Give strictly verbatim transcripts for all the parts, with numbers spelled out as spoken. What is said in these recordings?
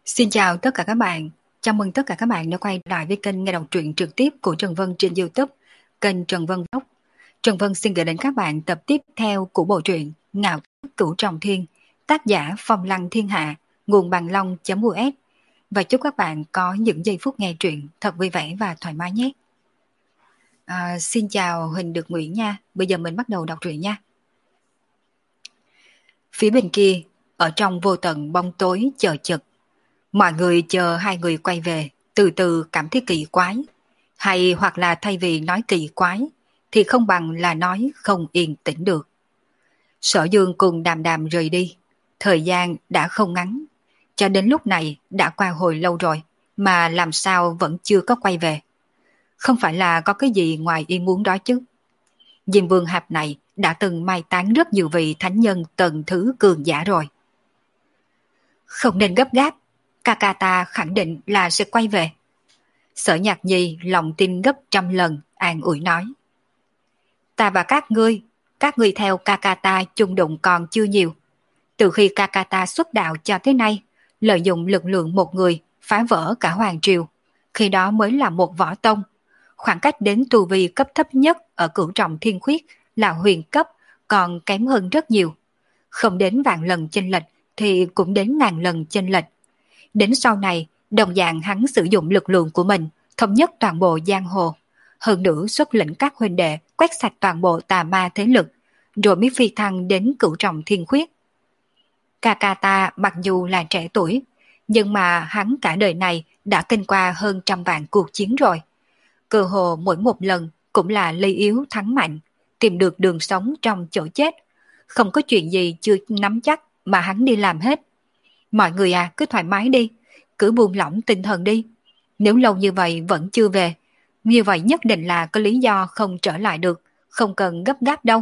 Xin chào tất cả các bạn. Chào mừng tất cả các bạn đã quay lại với kênh nghe đọc truyện trực tiếp của Trần Vân trên YouTube, kênh Trần Vân Vlog. Trần Vân xin gửi đến các bạn tập tiếp theo của bộ truyện Ngạo Cửu Trọng Thiên, tác giả Phong Lăng Thiên Hạ, nguồn bằng long.us. Và chúc các bạn có những giây phút nghe truyện thật vui vẻ và thoải mái nhé. À, xin chào Huỳnh Được Nguyễn nha. Bây giờ mình bắt đầu đọc truyện nha. Phía bên kia, ở trong vô tận bóng tối chờ chực, mọi người chờ hai người quay về, từ từ cảm thấy kỳ quái. Hay hoặc là thay vì nói kỳ quái, thì không bằng là nói không yên tĩnh được. Sở Dương cùng Đàm Đàm rời đi. Thời gian đã không ngắn. Cho đến lúc này đã qua hồi lâu rồi, mà làm sao vẫn chưa có quay về. Không phải là có cái gì ngoài ý muốn đó chứ. Diêm Vương Hạp này đã từng mai táng rất nhiều vị thánh nhân tầng thứ cường giả rồi. Không nên gấp gáp. Ca ca ta khẳng định là sẽ quay về. Sở Nhạc Nhi lòng tin gấp trăm lần, an ủi nói. Ta và các ngươi, các ngươi theo ca ca ta chung đụng còn chưa nhiều. Từ khi ca ca ta xuất đạo cho tới nay, lợi dụng lực lượng một người phá vỡ cả hoàng triều. Khi đó mới là một võ tông. Khoảng cách đến tu vi cấp thấp nhất ở cửu trọng thiên khuyết là huyền cấp, còn kém hơn rất nhiều. Không đến vạn lần chênh lệch thì cũng đến ngàn lần chênh lệch. Đến sau này, đồng dạng hắn sử dụng lực lượng của mình, thống nhất toàn bộ giang hồ. Hơn nữa xuất lĩnh các huynh đệ quét sạch toàn bộ tà ma thế lực, rồi mới phi thăng đến cửu trọng thiên khuyết. Ca ca ta mặc dù là trẻ tuổi, nhưng mà hắn cả đời này đã kinh qua hơn trăm vạn cuộc chiến rồi. Cơ hồ mỗi một lần cũng là lây yếu thắng mạnh, tìm được đường sống trong chỗ chết. Không có chuyện gì chưa nắm chắc mà hắn đi làm hết. Mọi người à, cứ thoải mái đi, cứ buông lỏng tinh thần đi. Nếu lâu như vậy vẫn chưa về, như vậy nhất định là có lý do không trở lại được, không cần gấp gáp đâu.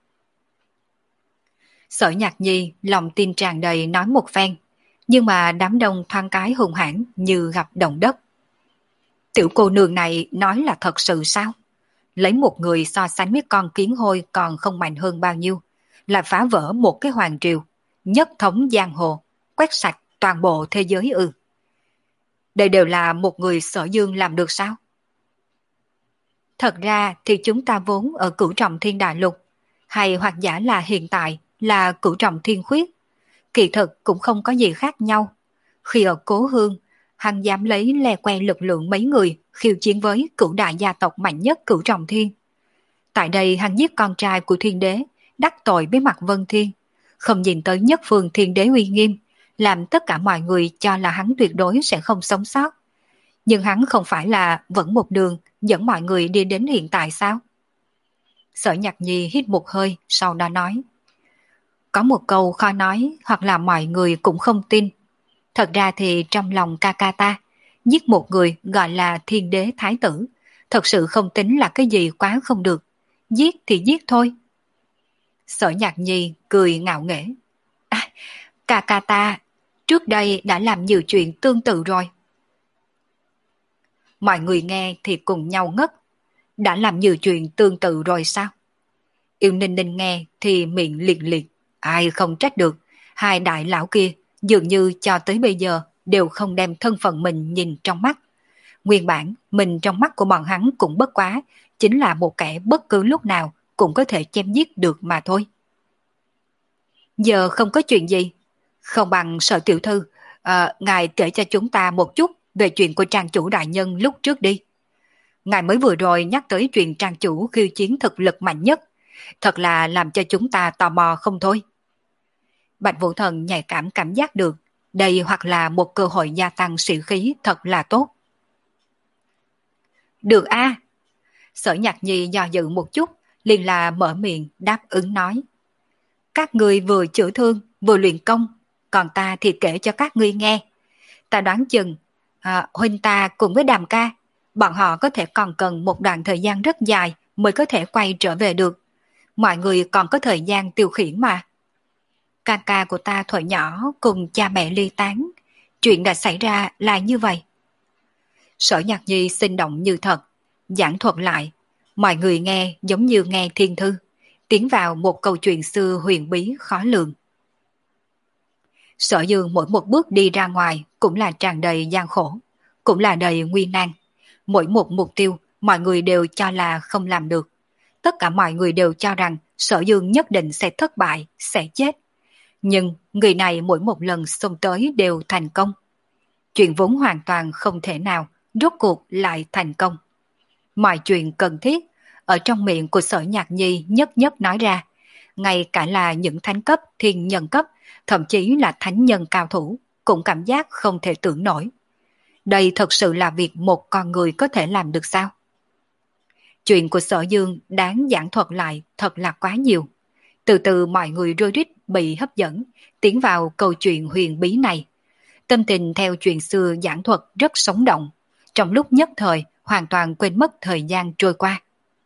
Sở Nhạc Nhi lòng tin tràn đầy nói một phen, nhưng mà đám đông thoáng cái hùng hãn như gặp động đất. Tiểu cô nương này nói là thật sự sao? Lấy một người so sánh với con kiến hôi còn không mạnh hơn bao nhiêu, là phá vỡ một cái hoàng triều, nhất thống giang hồ, quét sạch toàn bộ thế giới ư? Đây đều là một người Sở Dương làm được sao? Thật ra thì chúng ta vốn ở cửu trọng thiên đại lục, hay hoặc giả là hiện tại là cửu trọng thiên khuyết. Kỳ thực cũng không có gì khác nhau. Khi ở Cố Hương, hắn dám lấy le que lực lượng mấy người khiêu chiến với cửu đại gia tộc mạnh nhất cửu trọng thiên. Tại đây hắn giết con trai của thiên đế, đắc tội với mặt Vân Thiên, không nhìn tới nhất phương thiên đế uy nghiêm, làm tất cả mọi người cho là hắn tuyệt đối sẽ không sống sót. Nhưng hắn không phải là vẫn một đường dẫn mọi người đi đến hiện tại sao? Sở Nhạc Nhi hít một hơi, sau đó nói. Có một câu khó nói, hoặc là mọi người cũng không tin. Thật ra thì trong lòng ca ca ta, giết một người gọi là thiên đế thái tử, thật sự không tính là cái gì quá không được. Giết thì giết thôi. Sở Nhạc Nhi cười ngạo nghễ. À, ca ca ta trước đây đã làm nhiều chuyện tương tự rồi. Mọi người nghe thì cùng nhau ngất. Đã làm nhiều chuyện tương tự rồi sao? Yêu Ninh Ninh nghe thì miệng liệt liệt. Ai không trách được. Hai đại lão kia dường như cho tới bây giờ đều không đem thân phận mình nhìn trong mắt. Nguyên bản mình trong mắt của bọn hắn cũng bất quá, chính là một kẻ bất cứ lúc nào cũng có thể chém giết được mà thôi. Giờ không có chuyện gì. Không bằng Sở tiểu thư, à, ngài kể cho chúng ta một chút về chuyện của trang chủ đại nhân lúc trước đi. Ngài mới vừa rồi nhắc tới chuyện trang chủ khiêu chiến thực lực mạnh nhất, thật là làm cho chúng ta tò mò không thôi. Bạch Vũ Thần nhạy cảm cảm giác được, đây hoặc là một cơ hội gia tăng sĩ khí thật là tốt. Được a. Sở Nhạc Nhi do dự một chút, liền là mở miệng đáp ứng nói. Các ngươi vừa chữa thương, vừa luyện công, còn ta thì kể cho các ngươi nghe. Ta đoán chừng, à, huynh ta cùng với Đàm ca, bọn họ có thể còn cần một đoạn thời gian rất dài mới có thể quay trở về được. Mọi người còn có thời gian tiêu khiển mà. Ca ca của ta thuở nhỏ cùng cha mẹ ly tán, chuyện đã xảy ra là như vậy. Sở Nhạc Nhi sinh động như thật, giảng thuật lại, mọi người nghe giống như nghe thiên thư, tiến vào một câu chuyện xưa huyền bí khó lường. Sở Dương mỗi một bước đi ra ngoài cũng là tràn đầy gian khổ, cũng là đầy nguy nan. Mỗi một mục tiêu mọi người đều cho là không làm được. Tất cả mọi người đều cho rằng Sở Dương nhất định sẽ thất bại, sẽ chết. Nhưng người này mỗi một lần xông tới đều thành công. Chuyện vốn hoàn toàn không thể nào, rốt cuộc lại thành công. Mọi chuyện cần thiết, ở trong miệng của Sở Nhạc Nhi nhất nhất nói ra. Ngay cả là những thánh cấp, thiên nhân cấp, thậm chí là thánh nhân cao thủ, cũng cảm giác không thể tưởng nổi. Đây thật sự là việc một con người có thể làm được sao? Chuyện của Sở Dương đáng giảng thuật lại thật là quá nhiều. Từ từ mọi người rối rít bị hấp dẫn, tiến vào câu chuyện huyền bí này. Tâm tình theo chuyện xưa giảng thuật rất sống động, trong lúc nhất thời hoàn toàn quên mất thời gian trôi qua.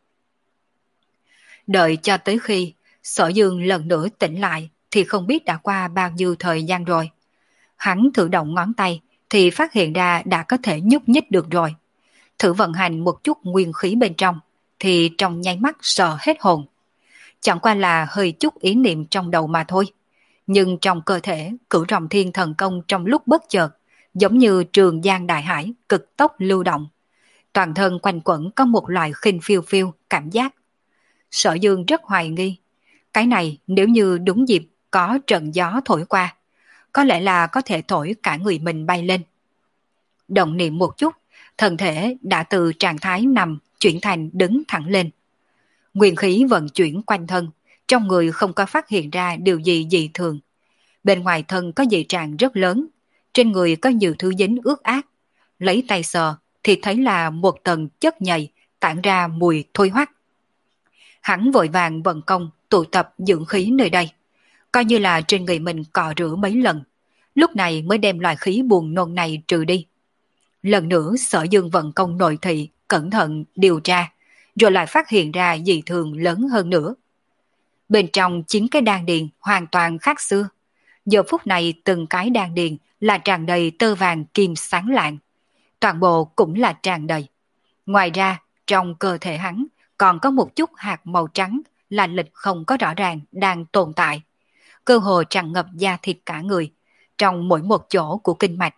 Đợi cho tới khi Sở Dương lần nữa tỉnh lại thì không biết đã qua bao nhiêu thời gian rồi. Hắn thử động ngón tay thì phát hiện ra đã có thể nhúc nhích được rồi. Thử vận hành một chút nguyên khí bên trong thì trong nháy mắt sợ hết hồn. Chẳng qua là hơi chút ý niệm trong đầu mà thôi. Nhưng trong cơ thể cửu rồng thiên thần công trong lúc bất chợt giống như trường giang đại hải cực tốc lưu động. Toàn thân quanh quẩn có một loại khinh phiêu phiêu cảm giác. Sở Dương rất hoài nghi. Cái này nếu như đúng dịp có trận gió thổi qua, có lẽ là có thể thổi cả người mình bay lên. Động niệm một chút, thân thể đã từ trạng thái nằm chuyển thành đứng thẳng lên. Nguyên khí vận chuyển quanh thân, trong người không có phát hiện ra điều gì dị thường. Bên ngoài thân có dị trạng rất lớn, trên người có nhiều thứ dính ướt át. Lấy tay sờ thì thấy là một tầng chất nhầy tản ra mùi thôi hoắc. Hắn vội vàng vận công tụ tập dưỡng khí nơi đây, coi như là trên người mình cọ rửa mấy lần, lúc này mới đem loại khí buồn nôn này trừ đi. Lần nữa Sở Dương vận công nội thị, cẩn thận điều tra, rồi lại phát hiện ra dị thường lớn hơn nữa. Bên trong chín cái đan điền hoàn toàn khác xưa. Giờ phút này từng cái đan điền là tràn đầy tơ vàng kim sáng lạng. Toàn bộ cũng là tràn đầy. Ngoài ra, trong cơ thể hắn còn có một chút hạt màu trắng là lịch không có rõ ràng đang tồn tại. Cơ hồ tràn ngập da thịt cả người, trong mỗi một chỗ của kinh mạch.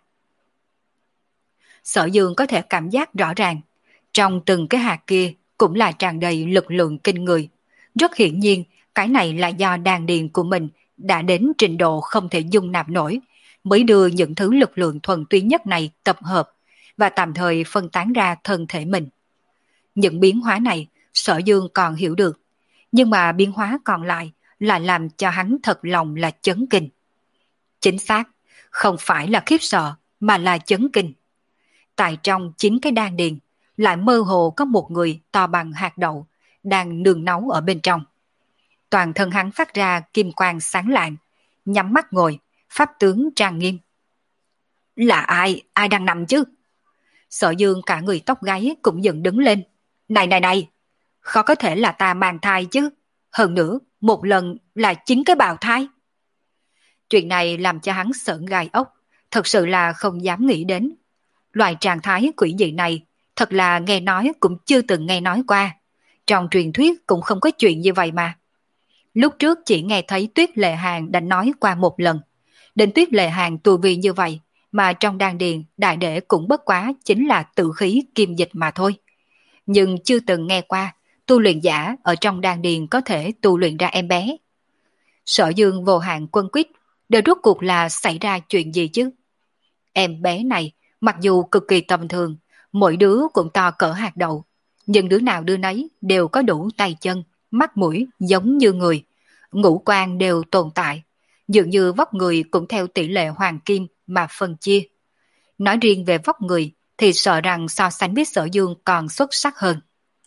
Sở Dương có thể cảm giác rõ ràng, trong từng cái hạt kia cũng là tràn đầy lực lượng kinh người. Rất hiển nhiên, cái này là do đan điền của mình đã đến trình độ không thể dung nạp nổi, mới đưa những thứ lực lượng thuần túy nhất này tập hợp và tạm thời phân tán ra thân thể mình. Những biến hóa này Sở Dương còn hiểu được, nhưng mà biến hóa còn lại là làm cho hắn thật lòng là chấn kinh. Chính xác, không phải là khiếp sợ mà là chấn kinh. Tại trong chín cái đan điền lại mơ hồ có một người to bằng hạt đậu đang nương náu ở bên trong. Toàn thân hắn phát ra kim quang sáng lạng, nhắm mắt ngồi, pháp tướng trang nghiêm. Là ai, ai đang nằm chứ? Sở Dương cả người tóc gáy cũng dựng đứng lên. Này này này, khó có thể là ta mang thai chứ. Hơn nữa, một lần là chín cái bào thai. Chuyện này làm cho hắn sởn gai ốc, thật sự là không dám nghĩ đến. Loại trạng thái quỷ dị này, thật là nghe nói cũng chưa từng nghe nói qua. Trong truyền thuyết cũng không có chuyện như vậy mà. Lúc trước chỉ nghe thấy Tuyết Lệ Hàn đã nói qua một lần. Đến Tuyết Lệ Hàn tu vi như vậy, mà trong đan điền đại đệ cũng bất quá chính là tự khí kim dịch mà thôi. Nhưng chưa từng nghe qua, tu luyện giả ở trong đan điền có thể tu luyện ra em bé. Sở Dương vô hạn quân quyết, đều rốt cuộc là xảy ra chuyện gì chứ? Em bé này, mặc dù cực kỳ tầm thường, mỗi đứa cũng to cỡ hạt đậu, nhưng đứa nào đứa nấy đều có đủ tay chân, mắt mũi giống như người, ngũ quan đều tồn tại, dường như vóc người cũng theo tỷ lệ hoàng kim mà phân chia. Nói riêng về vóc người thì sợ rằng so sánh với Sở Dương còn xuất sắc hơn.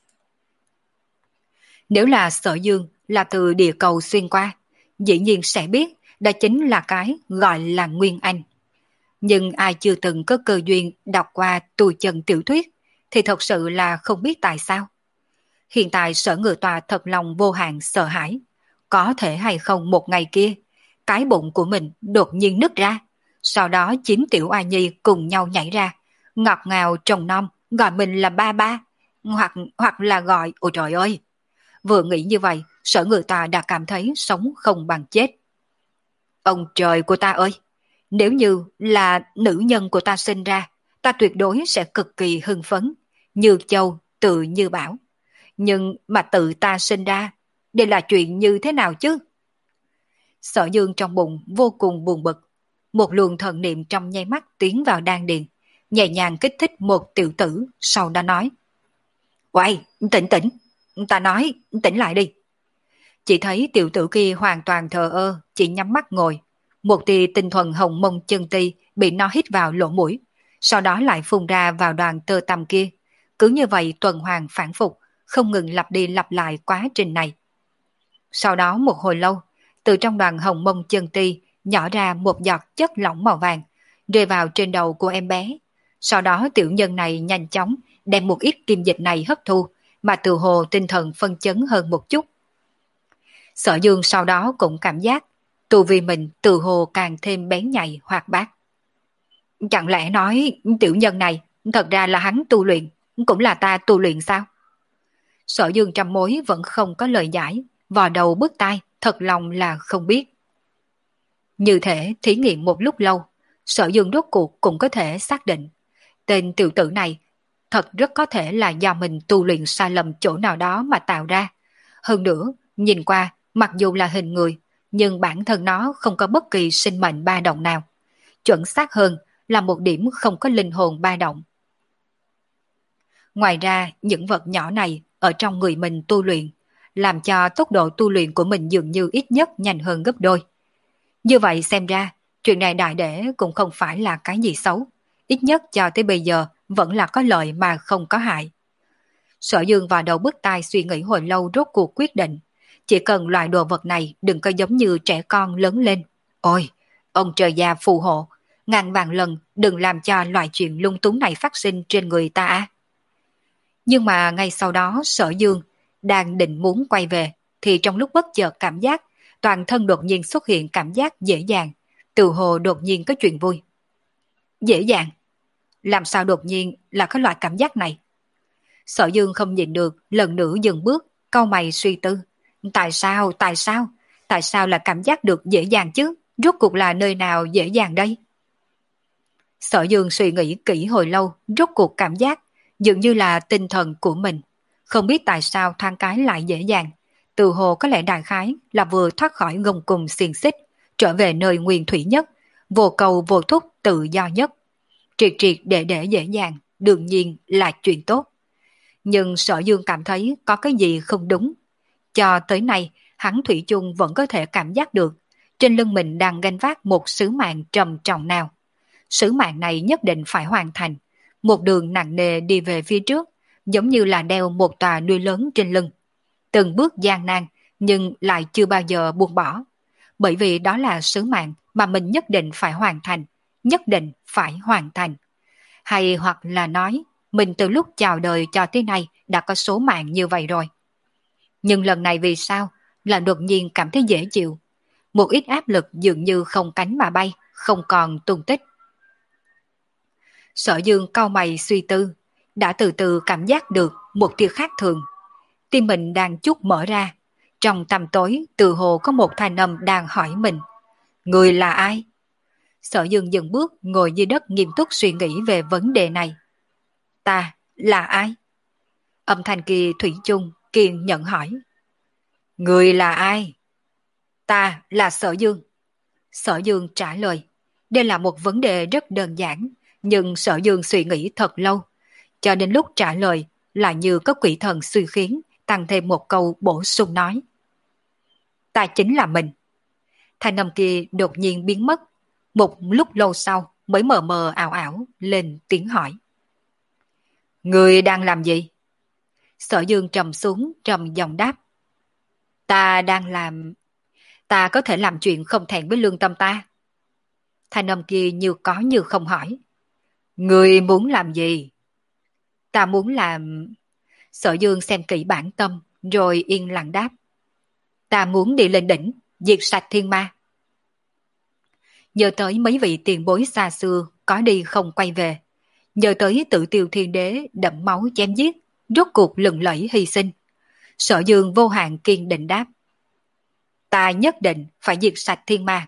Nếu là Sở Dương là từ địa cầu xuyên qua, dĩ nhiên sẽ biết đó chính là cái gọi là Nguyên Anh. Nhưng ai chưa từng có cơ duyên đọc qua tu chân tiểu thuyết thì thật sự là không biết tại sao. Hiện tại Sở Ngự Tòa thật lòng vô hạn sợ hãi. Có thể hay không một ngày kia, cái bụng của mình đột nhiên nứt ra, sau đó chín tiểu oa nhi cùng nhau nhảy ra, ngọt ngào trồng non, gọi mình là ba ba, hoặc hoặc là gọi ôi trời ơi. Vừa nghĩ như vậy, Sở Ngự Tòa đã cảm thấy sống không bằng chết. Ông trời của ta ơi! Nếu như là nữ nhân của ta sinh ra, ta tuyệt đối sẽ cực kỳ hưng phấn, như châu, tự như bảo. Nhưng mà tự ta sinh ra, đây là chuyện như thế nào chứ? Sở Dương trong bụng vô cùng buồn bực. Một luồng thần niệm trong nháy mắt tiến vào đan điền, nhẹ nhàng kích thích một tiểu tử, sau đó nói. Quay, tỉnh tỉnh, ta nói, tỉnh lại đi. Chỉ thấy tiểu tử kia hoàn toàn thờ ơ, chỉ nhắm mắt ngồi. Một tia tinh thuần hồng mông chân ti bị nó hít vào lỗ mũi, sau đó lại phun ra vào đoàn tơ tằm kia. Cứ như vậy tuần hoàn phản phục, không ngừng lặp đi lặp lại quá trình này. Sau đó một hồi lâu, từ trong đoàn hồng mông chân ti nhỏ ra một giọt chất lỏng màu vàng, rơi vào trên đầu của em bé. Sau đó tiểu nhân này nhanh chóng đem một ít kim dịch này hấp thu, mà từ hồ tinh thần phân chấn hơn một chút. Sở Dương sau đó cũng cảm giác tu vi mình từ hồ càng thêm bén nhạy hoạt bát. Chẳng lẽ nói tiểu nhân này thật ra là hắn tu luyện, cũng là ta tu luyện sao? Sở Dương trăm mối vẫn không có lời giải, vò đầu bứt tai, thật lòng là không biết. Như thể thí nghiệm một lúc lâu, Sở Dương rốt cuộc cũng có thể xác định tên tiểu tử này thật rất có thể là do mình tu luyện sai lầm chỗ nào đó mà tạo ra. Hơn nữa, nhìn qua, mặc dù là hình người, nhưng bản thân nó không có bất kỳ sinh mệnh ba động nào. Chuẩn xác hơn là một điểm không có linh hồn ba động. Ngoài ra, những vật nhỏ này ở trong người mình tu luyện, làm cho tốc độ tu luyện của mình dường như ít nhất nhanh hơn gấp đôi. Như vậy xem ra, chuyện này đại để cũng không phải là cái gì xấu. Ít nhất cho tới bây giờ vẫn là có lợi mà không có hại. Sở Dương vào đầu bứt tai suy nghĩ hồi lâu rốt cuộc quyết định. Chỉ cần loại đồ vật này đừng có giống như trẻ con lớn lên. Ôi, ông trời già phù hộ, ngàn vạn lần đừng làm cho loại chuyện lung túng này phát sinh trên người ta. Nhưng mà ngay sau đó Sở Dương đang định muốn quay về, thì trong lúc bất chợt cảm giác toàn thân đột nhiên xuất hiện cảm giác dễ dàng, từ hồ đột nhiên có chuyện vui. Dễ dàng? Làm sao đột nhiên là có loại cảm giác này? Sở Dương không nhìn được, lần nữa dừng bước, cau mày suy tư. Tại sao, tại sao, tại sao là cảm giác được dễ dàng chứ? Rốt cuộc là nơi nào dễ dàng đây? Sở Dương suy nghĩ kỹ hồi lâu, rốt cuộc cảm giác dường như là tinh thần của mình. Không biết tại sao thoáng cái lại dễ dàng. Từ hồ có lẽ đại khái là vừa thoát khỏi gông cùng xiềng xích, trở về nơi nguyên thủy nhất, vô cầu vô thúc tự do nhất. Triệt triệt để để dễ dàng, đương nhiên là chuyện tốt. Nhưng Sở Dương cảm thấy có cái gì không đúng. Cho tới nay, hắn thủy chung vẫn có thể cảm giác được trên lưng mình đang gánh vác một sứ mạng trầm trọng nào. Sứ mạng này nhất định phải hoàn thành. Một đường nặng nề đi về phía trước, giống như là đeo một tòa núi lớn trên lưng. Từng bước gian nan, nhưng lại chưa bao giờ buông bỏ. Bởi vì đó là sứ mạng mà mình nhất định phải hoàn thành, nhất định phải hoàn thành. Hay hoặc là nói, mình từ lúc chào đời cho tới nay đã có số mạng như vậy rồi. Nhưng lần này vì sao là đột nhiên cảm thấy dễ chịu. Một ít áp lực dường như không cánh mà bay, không còn tung tích. Sở Dương cau mày suy tư, đã từ từ cảm giác được một tia khác thường. Tim mình đang chút mở ra. Trong tăm tối, từ hồ có một thanh âm đang hỏi mình. Người là ai? Sở Dương dừng bước ngồi dưới đất nghiêm túc suy nghĩ về vấn đề này. Ta là ai? Âm thanh kia thủy chung kiên nhẫn hỏi. Người là ai? Ta là Sở Dương. Sở Dương trả lời. Đây là một vấn đề rất đơn giản, nhưng Sở Dương suy nghĩ thật lâu. Cho đến lúc trả lời là như có quỷ thần suy khiến, tăng thêm một câu bổ sung nói. Ta chính là mình. Thanh âm kia đột nhiên biến mất. Một lúc lâu sau mới mờ mờ ảo ảo lên tiếng hỏi. Người đang làm gì? Sở Dương trầm xuống trầm giọng đáp. Ta đang làm... Ta có thể làm chuyện không thẹn với lương tâm ta. Thanh âm kia như có như không hỏi. Người muốn làm gì? Ta muốn làm... Sở Dương xem kỹ bản tâm rồi yên lặng đáp. Ta muốn đi lên đỉnh, diệt sạch thiên ma. Nhớ tới mấy vị tiền bối xa xưa có đi không quay về. Nhớ tới tự tiêu thiên đế đẫm máu chém giết, rốt cuộc lừng lẫy hy sinh. Sở Dương vô hạn kiên định đáp. Ta nhất định phải diệt sạch thiên ma.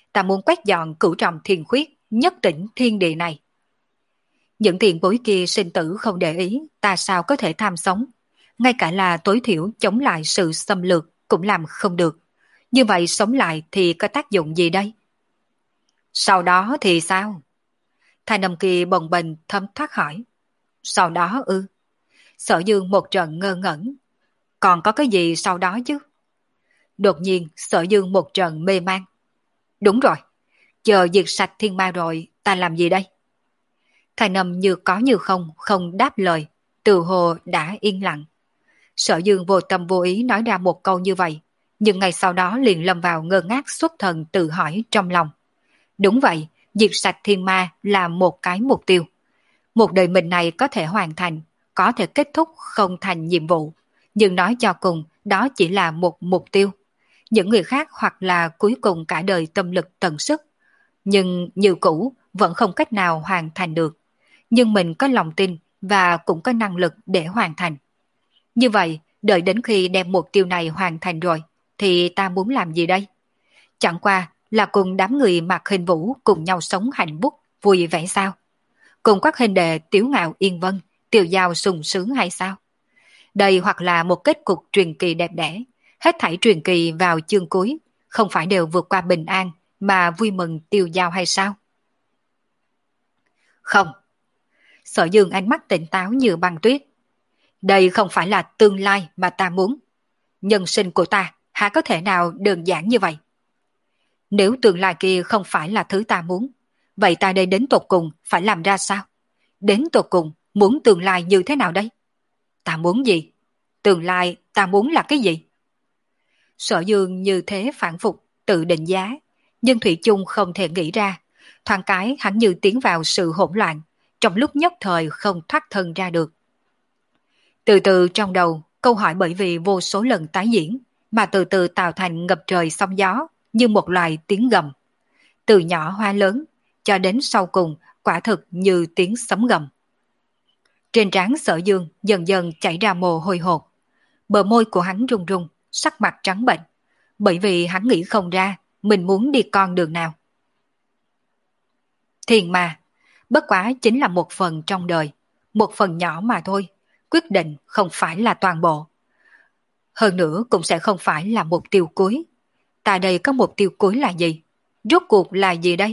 Ta muốn quét dọn cửu trọng thiên khuyết, nhất tỉnh thiên địa này. Những tiền bối kia sinh tử không để ý, ta sao có thể tham sống. Ngay cả là tối thiểu chống lại sự xâm lược cũng làm không được. Như vậy sống lại thì có tác dụng gì đây? Sau đó thì sao? Thanh âm kia bồng bềnh thấm thoát hỏi. Sau đó ư? Sở Dương một trận ngơ ngẩn. Còn có cái gì sau đó chứ? Đột nhiên Sở Dương một trận mê man. Đúng rồi, chờ diệt sạch thiên ma rồi, ta làm gì đây? Thanh âm như có như không, không đáp lời, từ hồ đã yên lặng. Sở Dương vô tâm vô ý nói ra một câu như vậy, nhưng ngay sau đó liền lâm vào ngơ ngác xuất thần tự hỏi trong lòng. Đúng vậy, diệt sạch thiên ma là một cái mục tiêu. Một đời mình này có thể hoàn thành, có thể kết thúc không thành nhiệm vụ, nhưng nói cho cùng đó chỉ là một mục tiêu. Những người khác hoặc là cuối cùng cả đời tâm lực tận sức, nhưng như cũ vẫn không cách nào hoàn thành được. Nhưng mình có lòng tin và cũng có năng lực để hoàn thành. Như vậy, đợi đến khi đem mục tiêu này hoàn thành rồi, thì ta muốn làm gì đây? Chẳng qua là cùng đám người mặc hình vũ cùng nhau sống hạnh phúc, vui vẻ sao? Cùng các hình đệ Tiếu Ngạo Yên Vân, Tiêu Giao sung sướng hay sao? Đây hoặc là một kết cục truyền kỳ đẹp đẽ, hết thảy truyền kỳ vào chương cuối, không phải đều vượt qua bình an mà vui mừng tiêu dao hay sao? Không. Sở Dương ánh mắt tỉnh táo như băng tuyết. Đây không phải là tương lai mà ta muốn. Nhân sinh của ta há có thể nào đơn giản như vậy? Nếu tương lai kia không phải là thứ ta muốn, vậy ta đây đến tột cùng phải làm ra sao? Đến tột cùng muốn tương lai như thế nào đây? Ta muốn gì? Tương lai ta muốn là cái gì? Sở Dương như thế phản phục, tự định giá, nhưng Thủy chung không thể nghĩ ra. Thoáng cái hắn như tiến vào sự hỗn loạn, trong lúc nhất thời không thoát thân ra được. Từ từ trong đầu, câu hỏi bởi vì vô số lần tái diễn, mà từ từ tạo thành ngập trời sóng gió, như một loài tiếng gầm. Từ nhỏ hoa lớn, cho đến sau cùng, quả thực như tiếng sấm gầm. Trên trán Sở Dương dần dần chảy ra mồ hôi hột. Bờ môi của hắn run run, sắc mặt trắng bệnh, bởi vì hắn nghĩ không ra mình muốn đi con đường nào. Thiền ma, bất quá chính là một phần trong đời, một phần nhỏ mà thôi, quyết định không phải là toàn bộ. Hơn nữa cũng sẽ không phải là mục tiêu cuối. Tại đây có mục tiêu cuối là gì? Rốt cuộc là gì đây?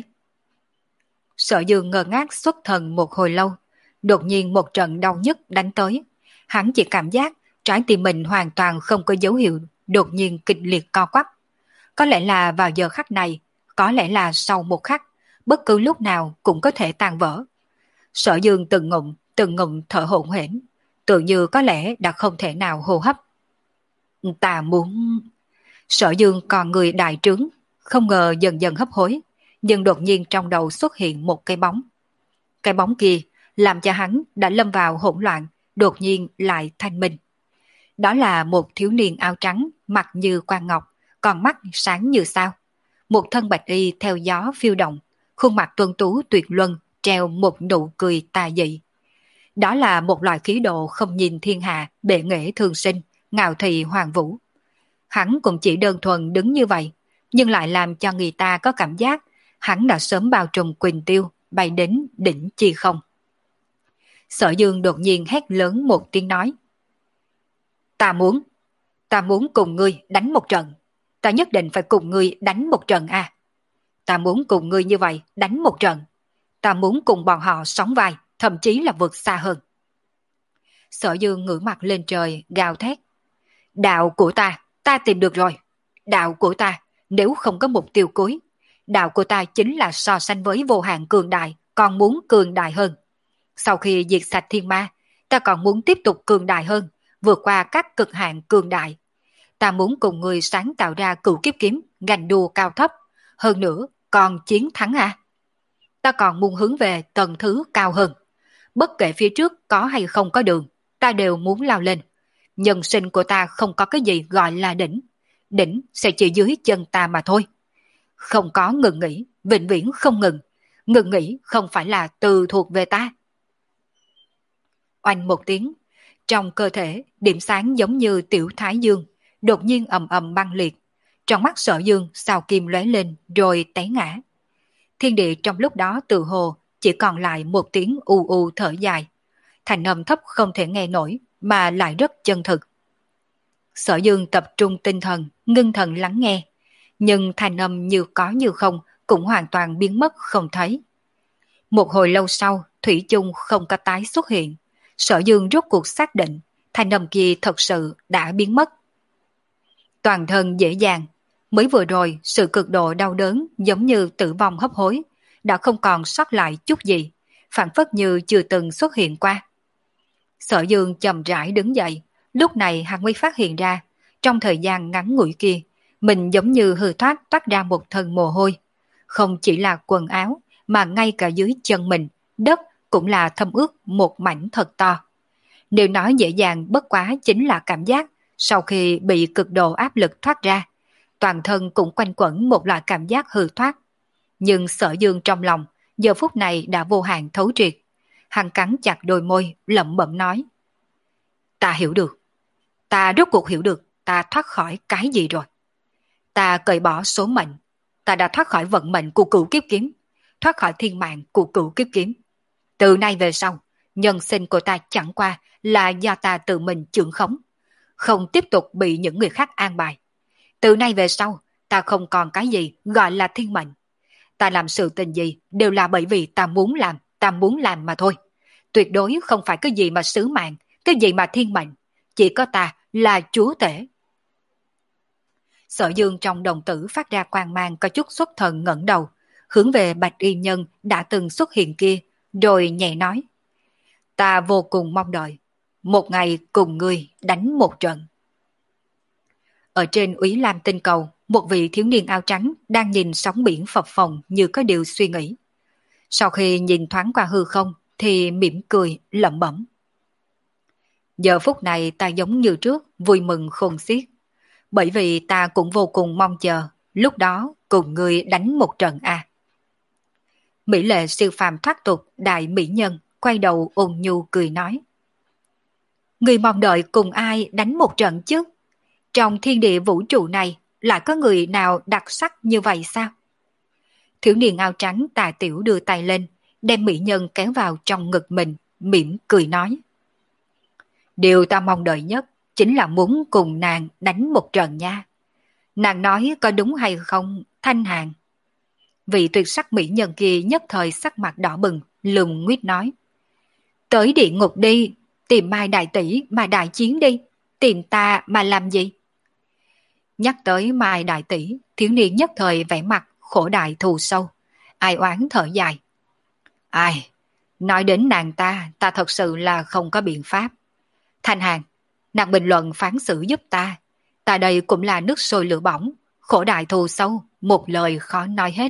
Sở Dương ngơ ngác xuất thần một hồi lâu, đột nhiên một trận đau nhức đánh tới. Hắn chỉ cảm giác trái tim mình hoàn toàn không có dấu hiệu đột nhiên kịch liệt co quắp. Có lẽ là vào giờ khắc này, có lẽ là sau một khắc, bất cứ lúc nào cũng có thể tan vỡ. Sở Dương từng ngụm, từng ngụm thở hổn hển, tự như có lẽ đã không thể nào hô hấp. Ta muốn... Sở Dương còn người đại trướng, không ngờ dần dần hấp hối, nhưng đột nhiên trong đầu xuất hiện một cái bóng. Cái bóng kia làm cho hắn đã lâm vào hỗn loạn, đột nhiên lại thanh minh. Đó là một thiếu niên áo trắng, mặt như quan ngọc, còn mắt sáng như sao. Một thân bạch y theo gió phiêu động, khuôn mặt tuấn tú tuyệt luân, treo một nụ cười tà dị. Đó là một loại khí độ không nhìn thiên hạ, bệ nghệ thường sinh, ngạo thị hoàng vũ. Hắn cũng chỉ đơn thuần đứng như vậy, nhưng lại làm cho người ta có cảm giác hắn đã sớm bao trùm Quỳnh Tiêu, bay đến đỉnh chi không. Sở Dương đột nhiên hét lớn một tiếng nói. Ta muốn, ta muốn cùng ngươi đánh một trận. Ta nhất định phải cùng ngươi đánh một trận à. Ta muốn cùng ngươi như vậy đánh một trận. Ta muốn cùng bọn họ sóng vai, thậm chí là vượt xa hơn. Sở Dương ngửa mặt lên trời, gào thét. Đạo của ta, ta tìm được rồi. Đạo của ta, nếu không có mục tiêu cuối, đạo của ta chính là so sánh với vô hạn cường đại, còn muốn cường đại hơn. Sau khi diệt sạch thiên ma, ta còn muốn tiếp tục cường đại hơn, vượt qua các cực hạn cường đại. Ta muốn cùng người sáng tạo ra cửu kiếp kiếm, gành đua cao thấp, hơn nữa còn chiến thắng à. Ta còn muốn hướng về tầng thứ cao hơn. Bất kể phía trước có hay không có đường, ta đều muốn lao lên. Nhân sinh của ta không có cái gì gọi là đỉnh. Đỉnh sẽ chỉ dưới chân ta mà thôi. Không có ngừng nghỉ, vĩnh viễn không ngừng. Ngừng nghỉ không phải là từ thuộc về ta. Oanh một tiếng, trong cơ thể, điểm sáng giống như tiểu thái dương, đột nhiên ầm ầm băng liệt. Trong mắt Sở Dương sao kim lóe lên rồi té ngã. Thiên địa trong lúc đó tự hồ chỉ còn lại một tiếng u u thở dài. Thành âm thấp không thể nghe nổi mà lại rất chân thực. Sở Dương tập trung tinh thần, ngưng thần lắng nghe. Nhưng thành âm như có như không cũng hoàn toàn biến mất không thấy. Một hồi lâu sau, Thủy chung không có tái xuất hiện. Sở Dương rốt cuộc xác định thành âm kia thật sự đã biến mất. Toàn thân dễ dàng. Mới vừa rồi sự cực độ đau đớn giống như tử vong hấp hối đã không còn sót lại chút gì, phản phất như chưa từng xuất hiện qua. Sở Dương chậm rãi đứng dậy, lúc này hắn mới phát hiện ra, trong thời gian ngắn ngủi kia, mình giống như hư thoát toát ra một thân mồ hôi. Không chỉ là quần áo, mà ngay cả dưới chân mình, đất cũng là thấm ướt một mảnh thật to. Nếu nói dễ dàng bất quá chính là cảm giác sau khi bị cực độ áp lực thoát ra, toàn thân cũng quanh quẩn một loại cảm giác hư thoát. Nhưng Sở Dương trong lòng, giờ phút này đã vô hạn thấu triệt. Hắn cắn chặt đôi môi, lẩm bẩm nói. Ta hiểu được. Ta rốt cuộc hiểu được ta thoát khỏi cái gì rồi. Ta cởi bỏ số mệnh. Ta đã thoát khỏi vận mệnh của cửu kiếp kiếm, thoát khỏi thiên mạng của cửu kiếp kiếm. Từ nay về sau, nhân sinh của ta chẳng qua là do ta tự mình trưởng khống, không tiếp tục bị những người khác an bài. Từ nay về sau, ta không còn cái gì gọi là thiên mệnh. Ta làm sự tình gì đều là bởi vì ta muốn làm, ta muốn làm mà thôi. Tuyệt đối không phải cái gì mà sứ mạng, cái gì mà thiên mệnh. Chỉ có ta là chúa tể. Sở Dương trong đồng tử phát ra quang mang có chút xuất thần ngẩng đầu, hướng về Bạch Y Nhân đã từng xuất hiện kia, rồi nhẹ nói. Ta vô cùng mong đợi, một ngày cùng ngươi đánh một trận. Ở trên Úy Lam tinh cầu, một vị thiếu niên áo trắng đang nhìn sóng biển phập phồng như có điều suy nghĩ. Sau khi nhìn thoáng qua hư không, thì mỉm cười, lẩm bẩm. Giờ phút này ta giống như trước, vui mừng khôn xiết. Bởi vì ta cũng vô cùng mong chờ, lúc đó cùng ngươi đánh một trận à. Mỹ lệ siêu phàm thoát tục đại mỹ nhân, quay đầu ôn nhu cười nói. Ngươi mong đợi cùng ai đánh một trận chứ? Trong thiên địa vũ trụ này, lại có người nào đặc sắc như vậy sao? Thiếu niên áo trắng tà tiểu đưa tay lên, đem mỹ nhân kéo vào trong ngực mình, mỉm cười nói. Điều ta mong đợi nhất chính là muốn cùng nàng đánh một trận nha. Nàng nói có đúng hay không, Thanh Hàn? Vị tuyệt sắc mỹ nhân kia nhất thời sắc mặt đỏ bừng, lườm nguyết nói. Tới địa ngục đi, tìm Mai đại tỷ mà đại chiến đi, tìm ta mà làm gì? Nhắc tới Mai đại tỷ, thiếu niên nhất thời vẻ mặt khổ đại thù sâu, ai oán thở dài. Ai, nói đến nàng ta, ta thật sự là không có biện pháp. Thanh Hàn, nàng bình luận phán xử giúp ta, ta đây cũng là nước sôi lửa bỏng, khổ đại thù sâu, một lời khó nói hết.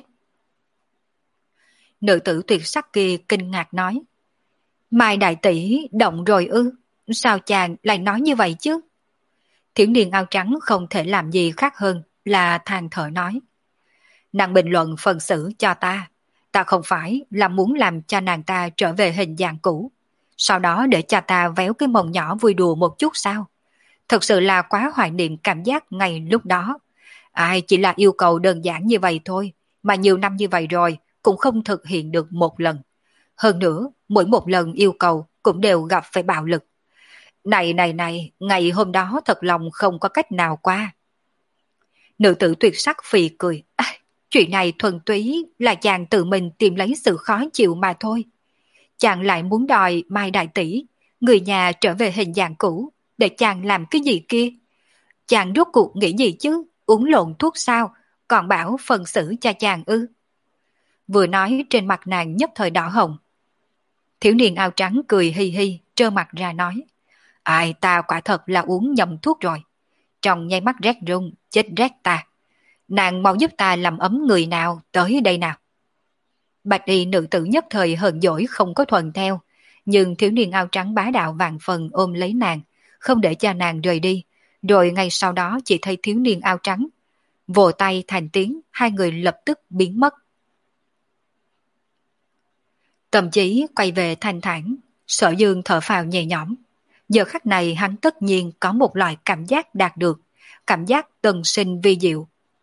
Nữ tử tuyệt sắc kia kinh ngạc nói. Mai đại tỷ động rồi ư, sao chàng lại nói như vậy chứ? Thiếu niên áo trắng không thể làm gì khác hơn là than thở nói. Nàng bình luận phần xử cho ta, ta không phải là muốn làm cho nàng ta trở về hình dạng cũ, sau đó để cho ta véo cái mông nhỏ vui đùa một chút sao? Thật sự là quá hoài niệm cảm giác ngay lúc đó. Ai chỉ là yêu cầu đơn giản như vậy thôi, mà nhiều năm như vậy rồi cũng không thực hiện được một lần. Hơn nữa, mỗi một lần yêu cầu cũng đều gặp phải bạo lực. Này này này, ngày hôm đó thật lòng không có cách nào qua. Nữ tử tuyệt sắc phì cười. À, chuyện này thuần túy là chàng tự mình tìm lấy sự khó chịu mà thôi. Chàng lại muốn đòi Mai đại tỷ, người nhà trở về hình dạng cũ, để chàng làm cái gì kia? Chàng rốt cuộc nghĩ gì chứ? Uống lộn thuốc sao? Còn bảo phần xử cho chàng ư? Vừa nói trên mặt nàng nhất thời đỏ hồng. Thiếu niên áo trắng cười hi hi, trơ mặt ra nói. Ai ta quả thật là uống nhầm thuốc rồi. Trong nháy mắt rét run, chết rét ta. Nàng mau giúp ta làm ấm người nào tới đây nào. Bạch y nữ tử nhất thời hờn dỗi không có thuần theo, nhưng thiếu niên áo trắng bá đạo vàng phần ôm lấy nàng, không để cho nàng rời đi, rồi ngay sau đó chỉ thấy thiếu niên áo trắng. Vồ tay thành tiếng, hai người lập tức biến mất. Tâm trí quay về thanh thản, Sở Dương thở phào nhẹ nhõm. Giờ khắc này hắn tất nhiên có một loại cảm giác đạt được, cảm giác tân sinh vi diệu,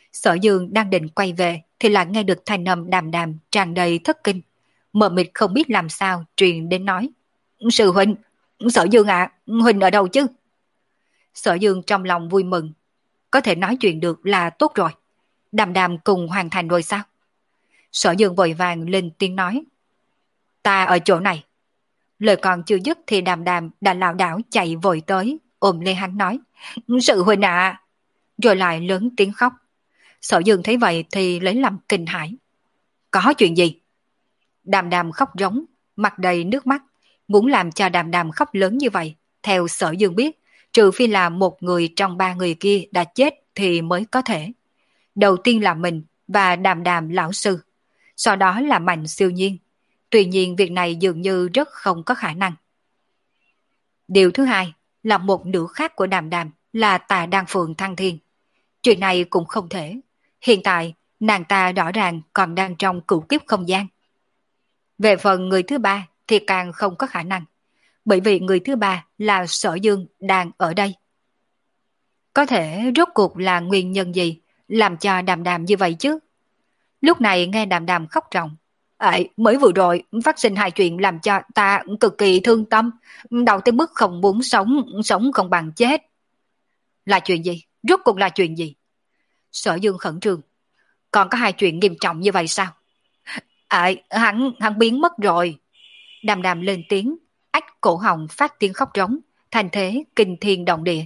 Sở Dương đang định quay về thì lại nghe được thanh âm Đàm Đàm tràn đầy thất kinh, mờ mịt không biết làm sao truyền đến nói: Sư huynh, Sở Dương ạ, à, huynh ở đâu chứ? Sở Dương trong lòng vui mừng, có thể nói chuyện được là tốt rồi. Đàm Đàm cùng hoàn thành rồi sao? Sở Dương vội vàng lên tiếng nói: Ta ở chỗ này. Lời còn chưa dứt thì Đàm Đàm đã lảo đảo chạy vội tới, ôm lấy hắn nói: Sự huynh ạ! À. Rồi lại lớn tiếng khóc. Sở Dương thấy vậy thì lấy làm kinh hãi. Có chuyện gì? Đàm Đàm khóc rống, mặt đầy nước mắt, muốn làm cho Đàm Đàm khóc lớn như vậy. Theo Sở Dương biết, trừ phi là một người trong ba người kia đã chết thì mới có thể. Đầu tiên là mình và Đàm Đàm lão sư, sau đó là Mạnh Siêu Nhiên. Tuy nhiên việc này dường như rất không có khả năng. Điều thứ hai là một nửa khác của Đàm Đàm là Tà Đan Phượng Thăng Thiên. Chuyện này cũng không thể. Hiện tại, nàng ta rõ ràng còn đang trong cửu kiếp không gian. Về phần người thứ ba thì càng không có khả năng, bởi vì người thứ ba là Sở Dương đang ở đây. Có thể rốt cuộc là nguyên nhân gì làm cho Đàm Đàm như vậy chứ? Lúc này nghe Đàm Đàm khóc ròng. Ấy, mới vừa rồi phát sinh hai chuyện làm cho ta cực kỳ thương tâm, đầu tới mức không muốn sống, sống không bằng chết. Là chuyện gì? Rốt cuộc là chuyện gì? Sở Dương khẩn trương. Còn có hai chuyện nghiêm trọng như vậy sao? Ấy, hắn, hắn biến mất rồi. Đàm Đàm lên tiếng, ách cổ họng phát tiếng khóc rống, thành thế kinh thiên động địa.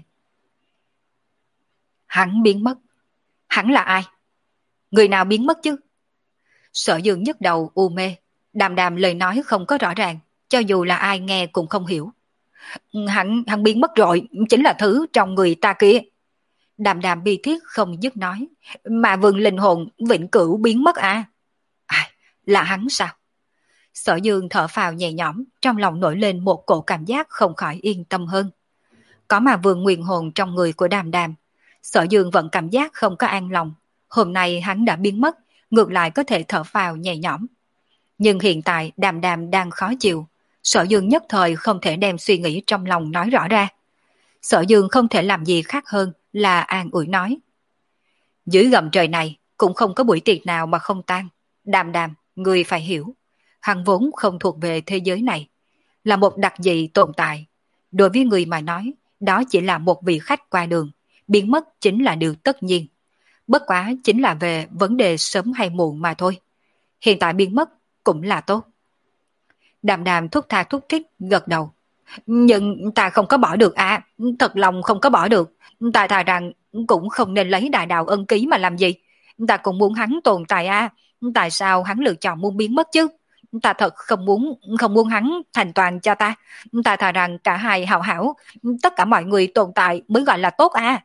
Hắn biến mất? Hắn là ai? Người nào biến mất chứ? Sở Dương nhức đầu u mê, Đàm Đàm lời nói không có rõ ràng, cho dù là ai nghe cũng không hiểu. Hắn, hắn biến mất rồi, chính là thứ trong người ta kia. Đàm Đàm bi thiết không dứt nói, mà vườn linh hồn vĩnh cửu biến mất à? À, là hắn sao? Sở Dương thở phào nhẹ nhõm, trong lòng nổi lên một cổ cảm giác không khỏi yên tâm hơn. Có mà vườn nguyên hồn trong người của Đàm Đàm, Sở Dương vẫn cảm giác không có an lòng. Hôm nay hắn đã biến mất, ngược lại có thể thở phào nhẹ nhõm. Nhưng hiện tại Đàm Đàm đang khó chịu, Sở Dương nhất thời không thể đem suy nghĩ trong lòng nói rõ ra. Sở Dương không thể làm gì khác hơn là an ủi nói: dưới gầm trời này cũng không có buổi tiệc nào mà không tan. Đàm Đàm, ngươi phải hiểu, hắn vốn không thuộc về thế giới này, là một đặc dị tồn tại. Đối với người mà nói, đó chỉ là một vị khách qua đường, biến mất chính là điều tất nhiên. Bất quá chính là về vấn đề sớm hay muộn mà thôi. Hiện tại biến mất cũng là tốt. Đàm Đàm thúc tha thúc thích gật đầu. Nhưng ta không có bỏ được à, thật lòng không có bỏ được. Ta thà rằng cũng không nên lấy đại đạo ân ký mà làm gì. Ta cũng muốn hắn tồn tại à, tại sao hắn lựa chọn muốn biến mất chứ? Ta thật không muốn, không muốn hắn thành toàn cho ta. Ta thà rằng cả hai hảo hảo, tất cả mọi người tồn tại mới gọi là tốt à.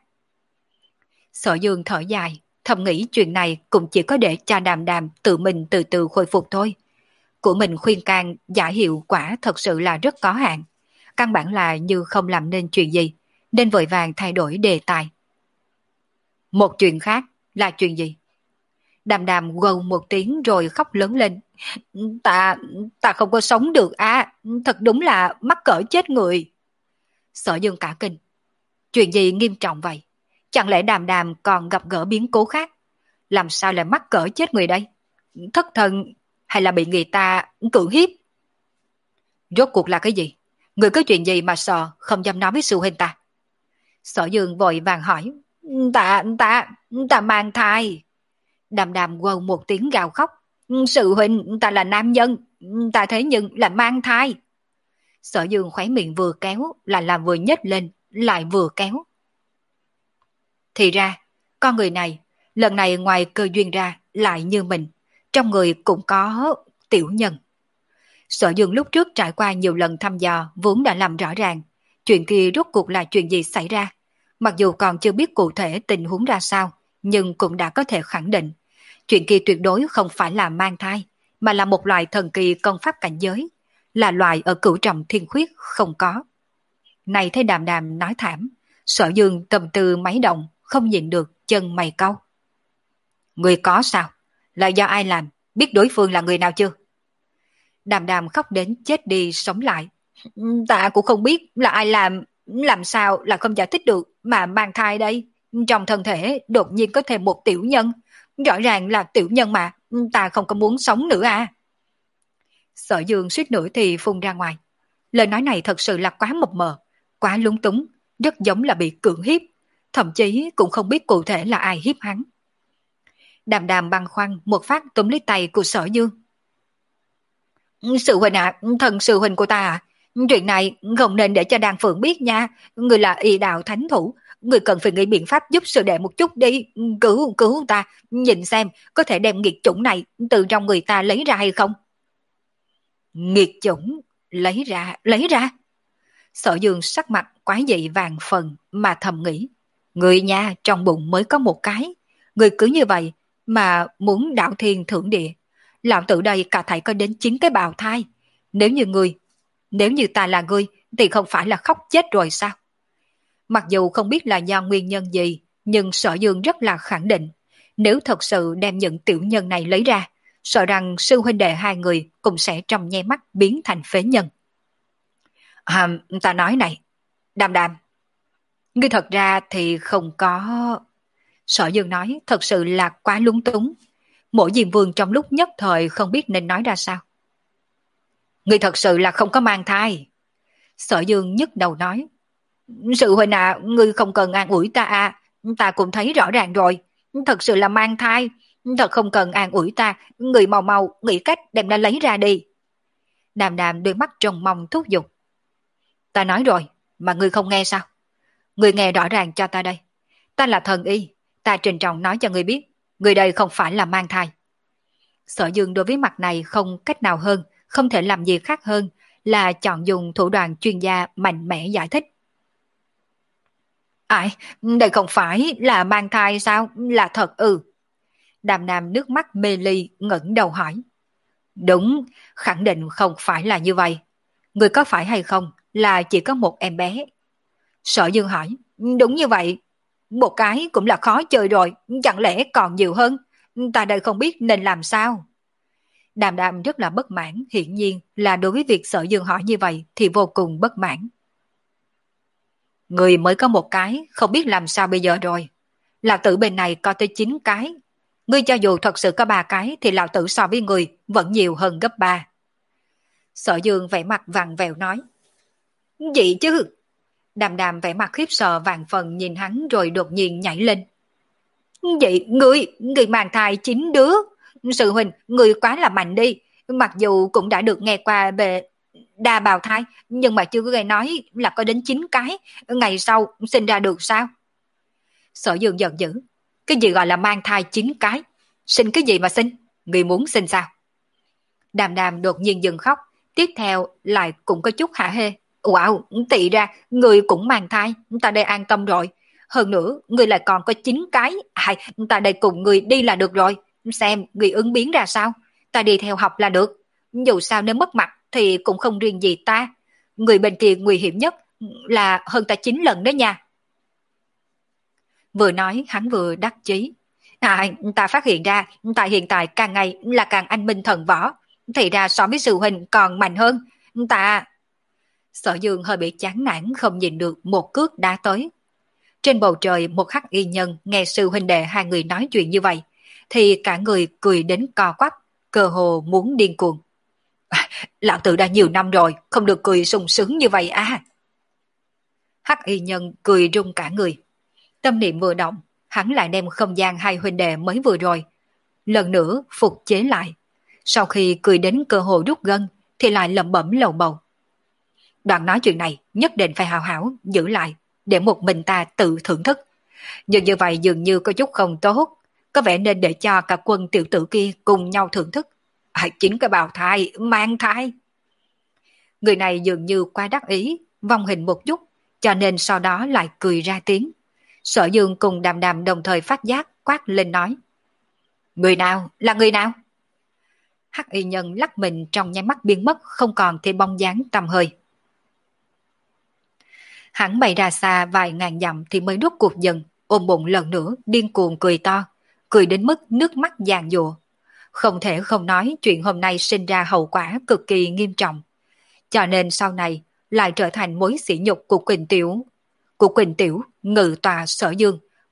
Sở Dương thở dài, thầm nghĩ chuyện này cũng chỉ có để cho Đàm Đàm tự mình từ từ khôi phục thôi. Của mình khuyên can giả hiệu quả thật sự là rất có hạn. Căn bản là như không làm nên chuyện gì, nên vội vàng thay đổi đề tài. Một chuyện khác là chuyện gì? Đàm Đàm gâu một tiếng rồi khóc lớn lên. Ta, ta không có sống được à, thật đúng là mắc cỡ chết người. Sở Dương cả kinh. Chuyện gì nghiêm trọng vậy? Chẳng lẽ Đàm Đàm còn gặp gỡ biến cố khác? Làm sao lại mắc cỡ chết người đây? Thất thần hay là bị người ta cưỡng hiếp? Rốt cuộc là cái gì? Người có chuyện gì mà sợ không dám nói với sư huynh ta? Sở Dương vội vàng hỏi. Ta, ta, ta mang thai. Đàm Đàm quâu một tiếng gào khóc. Sư huynh, ta là nam nhân, ta thế nhưng là mang thai. Sở Dương khóe miệng vừa kéo, lại là vừa nhếch lên, lại vừa kéo. Thì ra, con người này, lần này ngoài cơ duyên ra, lại như mình, trong người cũng có tiểu nhân. Sở Dương lúc trước trải qua nhiều lần thăm dò vốn đã làm rõ ràng, chuyện kia rốt cuộc là chuyện gì xảy ra. Mặc dù còn chưa biết cụ thể tình huống ra sao, nhưng cũng đã có thể khẳng định, chuyện kia tuyệt đối không phải là mang thai, mà là một loại thần kỳ công pháp cảnh giới, là loại ở cửu trọng thiên khuyết không có. Này thấy Đàm Đàm nói thảm, Sở Dương tâm tư máy động, không nhìn được chân mày cau. Người có sao? Là do ai làm? Biết đối phương là người nào chưa? Đàm Đàm khóc đến chết đi sống lại. Ta cũng không biết là ai làm, làm sao là không giải thích được mà mang thai đây. Trong thân thể đột nhiên có thêm một tiểu nhân. Rõ ràng là tiểu nhân mà, ta không có muốn sống nữa à. Sở Dương suýt nữa thì phun ra ngoài. Lời nói này thật sự là quá mập mờ, quá lúng túng, rất giống là bị cưỡng hiếp. Thậm chí cũng không biết cụ thể là ai hiếp hắn. Đàm đàm băn khoăn một phát túm lấy tay của Sở Dương. Sư huynh à, thần sư huynh của ta à, chuyện này không nên để cho Đan Phượng biết nha. Người là y đạo thánh thủ, người cần phải nghĩ biện pháp giúp sư đệ một chút đi. Cứu, cứu ta, nhìn xem có thể đem nghiệt chủng này từ trong người ta lấy ra hay không. Nghiệt chủng, lấy ra, lấy ra. Sở Dương sắc mặt quái dị vàng phần mà thầm nghĩ. Người nhà trong bụng mới có một cái, người cứ như vậy mà muốn đạo thiên thượng địa. Lão tử đây cả thảy có đến chín cái bào thai. Nếu như người, nếu như ta là người thì không phải là khóc chết rồi sao? Mặc dù không biết là do nguyên nhân gì, nhưng Sở Dương rất là khẳng định. Nếu thật sự đem những tiểu nhân này lấy ra, sợ rằng sư huynh đệ hai người cũng sẽ trong nháy mắt biến thành phế nhân. À, ta nói này, Đàm Đàm, ngươi thật ra thì không có... Sở Dương nói thật sự là quá lúng túng. Mộ Diêm Vương trong lúc nhất thời không biết nên nói ra sao. Ngươi thật sự là không có mang thai. Sở Dương nhức đầu nói. Sự huynh à, ngươi không cần an ủi ta à, ta cũng thấy rõ ràng rồi. Thật sự là mang thai, thật không cần an ủi ta, người mau mau nghĩ cách đem nó lấy ra đi. Đàm Đàm đôi mắt trông mong thúc giục. Ta nói rồi, mà ngươi không nghe sao? Ngươi nghe rõ ràng cho ta đây. Ta là thần y, ta trình trọng nói cho ngươi biết, ngươi đây không phải là mang thai. Sở Dương đối với mặt này không cách nào hơn, không thể làm gì khác hơn là chọn dùng thủ đoạn chuyên gia mạnh mẽ giải thích. Ai, đây không phải là mang thai sao? Là thật ư? Đàm Nam nước mắt mê ly ngẩng đầu hỏi. Đúng, khẳng định không phải là như vậy. Người có phải hay không là chỉ có một em bé? Sở Dương hỏi. Đúng như vậy. Một cái cũng là khó chơi rồi, chẳng lẽ còn nhiều hơn? Ta đây không biết nên làm sao. Đàm Đàm rất là bất mãn, hiển nhiên là đối với việc Sở Dương hỏi như vậy thì vô cùng bất mãn. Người mới có một cái, không biết làm sao bây giờ rồi. Lão tử bên này có tới chín cái. Ngươi cho dù thật sự có ba cái thì lão tử so với người vẫn nhiều hơn gấp ba. Sở Dương vẻ mặt vặn vẹo nói. Gì chứ? Đàm Đàm vẻ mặt khiếp sợ vàng phần nhìn hắn rồi đột nhiên nhảy lên. Vậy ngươi, ngươi mang thai chín đứa. Sư huynh, ngươi quá là mạnh đi. Mặc dù cũng đã được nghe qua về đa bào thai, nhưng mà chưa có nghe nói là có đến chín cái. Ngày sau sinh ra được sao? Sở Dương giận dữ. Cái gì gọi là mang thai chín cái? Sinh cái gì mà sinh? Ngươi muốn sinh sao? Đàm Đàm đột nhiên dừng khóc. Tiếp theo lại cũng có chút hả hê. Wow, tị ra, người cũng mang thai. Ta đây an tâm rồi. Hơn nữa, người lại còn có chín cái. Ai, ta đây cùng người đi là được rồi. Xem người ứng biến ra sao. Ta đi theo học là được. Dù sao nếu mất mặt thì cũng không riêng gì ta. Người bên kia nguy hiểm nhất là hơn ta chín lần đó nha. Vừa nói hắn vừa đắc chí. À, ta phát hiện ra ta hiện tại càng ngày là càng anh minh thần võ. Thì ra so với sư huynh còn mạnh hơn. Ta... Sở Dương hơi bị chán nản không nhìn được một cước đá tới. Trên bầu trời một hắc y nhân nghe sư huynh đệ hai người nói chuyện như vậy. Thì cả người cười đến co quắp, cơ hồ muốn điên cuồng. À, lão tử đã nhiều năm rồi, không được cười sung sướng như vậy à. Hắc y nhân cười rung cả người. Tâm niệm vừa động, hắn lại đem không gian hai huynh đệ mới vừa rồi. Lần nữa phục chế lại. Sau khi cười đến cơ hồ rút gân, thì lại lẩm bẩm lầu bầu. Đoạn nói chuyện này nhất định phải hào hảo giữ lại, để một mình ta tự thưởng thức. Nhưng như vậy dường như có chút không tốt, có vẻ nên để cho cả quân tiểu tử kia cùng nhau thưởng thức. À, chính cái bào thai, mang thai. Người này dường như quá đắc ý, vong hình một chút, cho nên sau đó lại cười ra tiếng. Sở Dương cùng Đàm Đàm đồng thời phát giác quát lên nói. Người nào? Là người nào? Hắc y nhân lắc mình trong nháy mắt biến mất, không còn thêm bóng dáng tăm hơi. Hắn bay ra xa vài ngàn dặm thì mới rút cuộc dần, ôm bụng lần nữa điên cuồng cười to, cười đến mức nước mắt giàn giụa. Không thể không nói chuyện hôm nay sinh ra hậu quả cực kỳ nghiêm trọng. Cho nên sau này lại trở thành mối sỉ nhục của Quỳnh Tiểu. Của Quỳnh Tiểu, ngự tòa Sở Dương,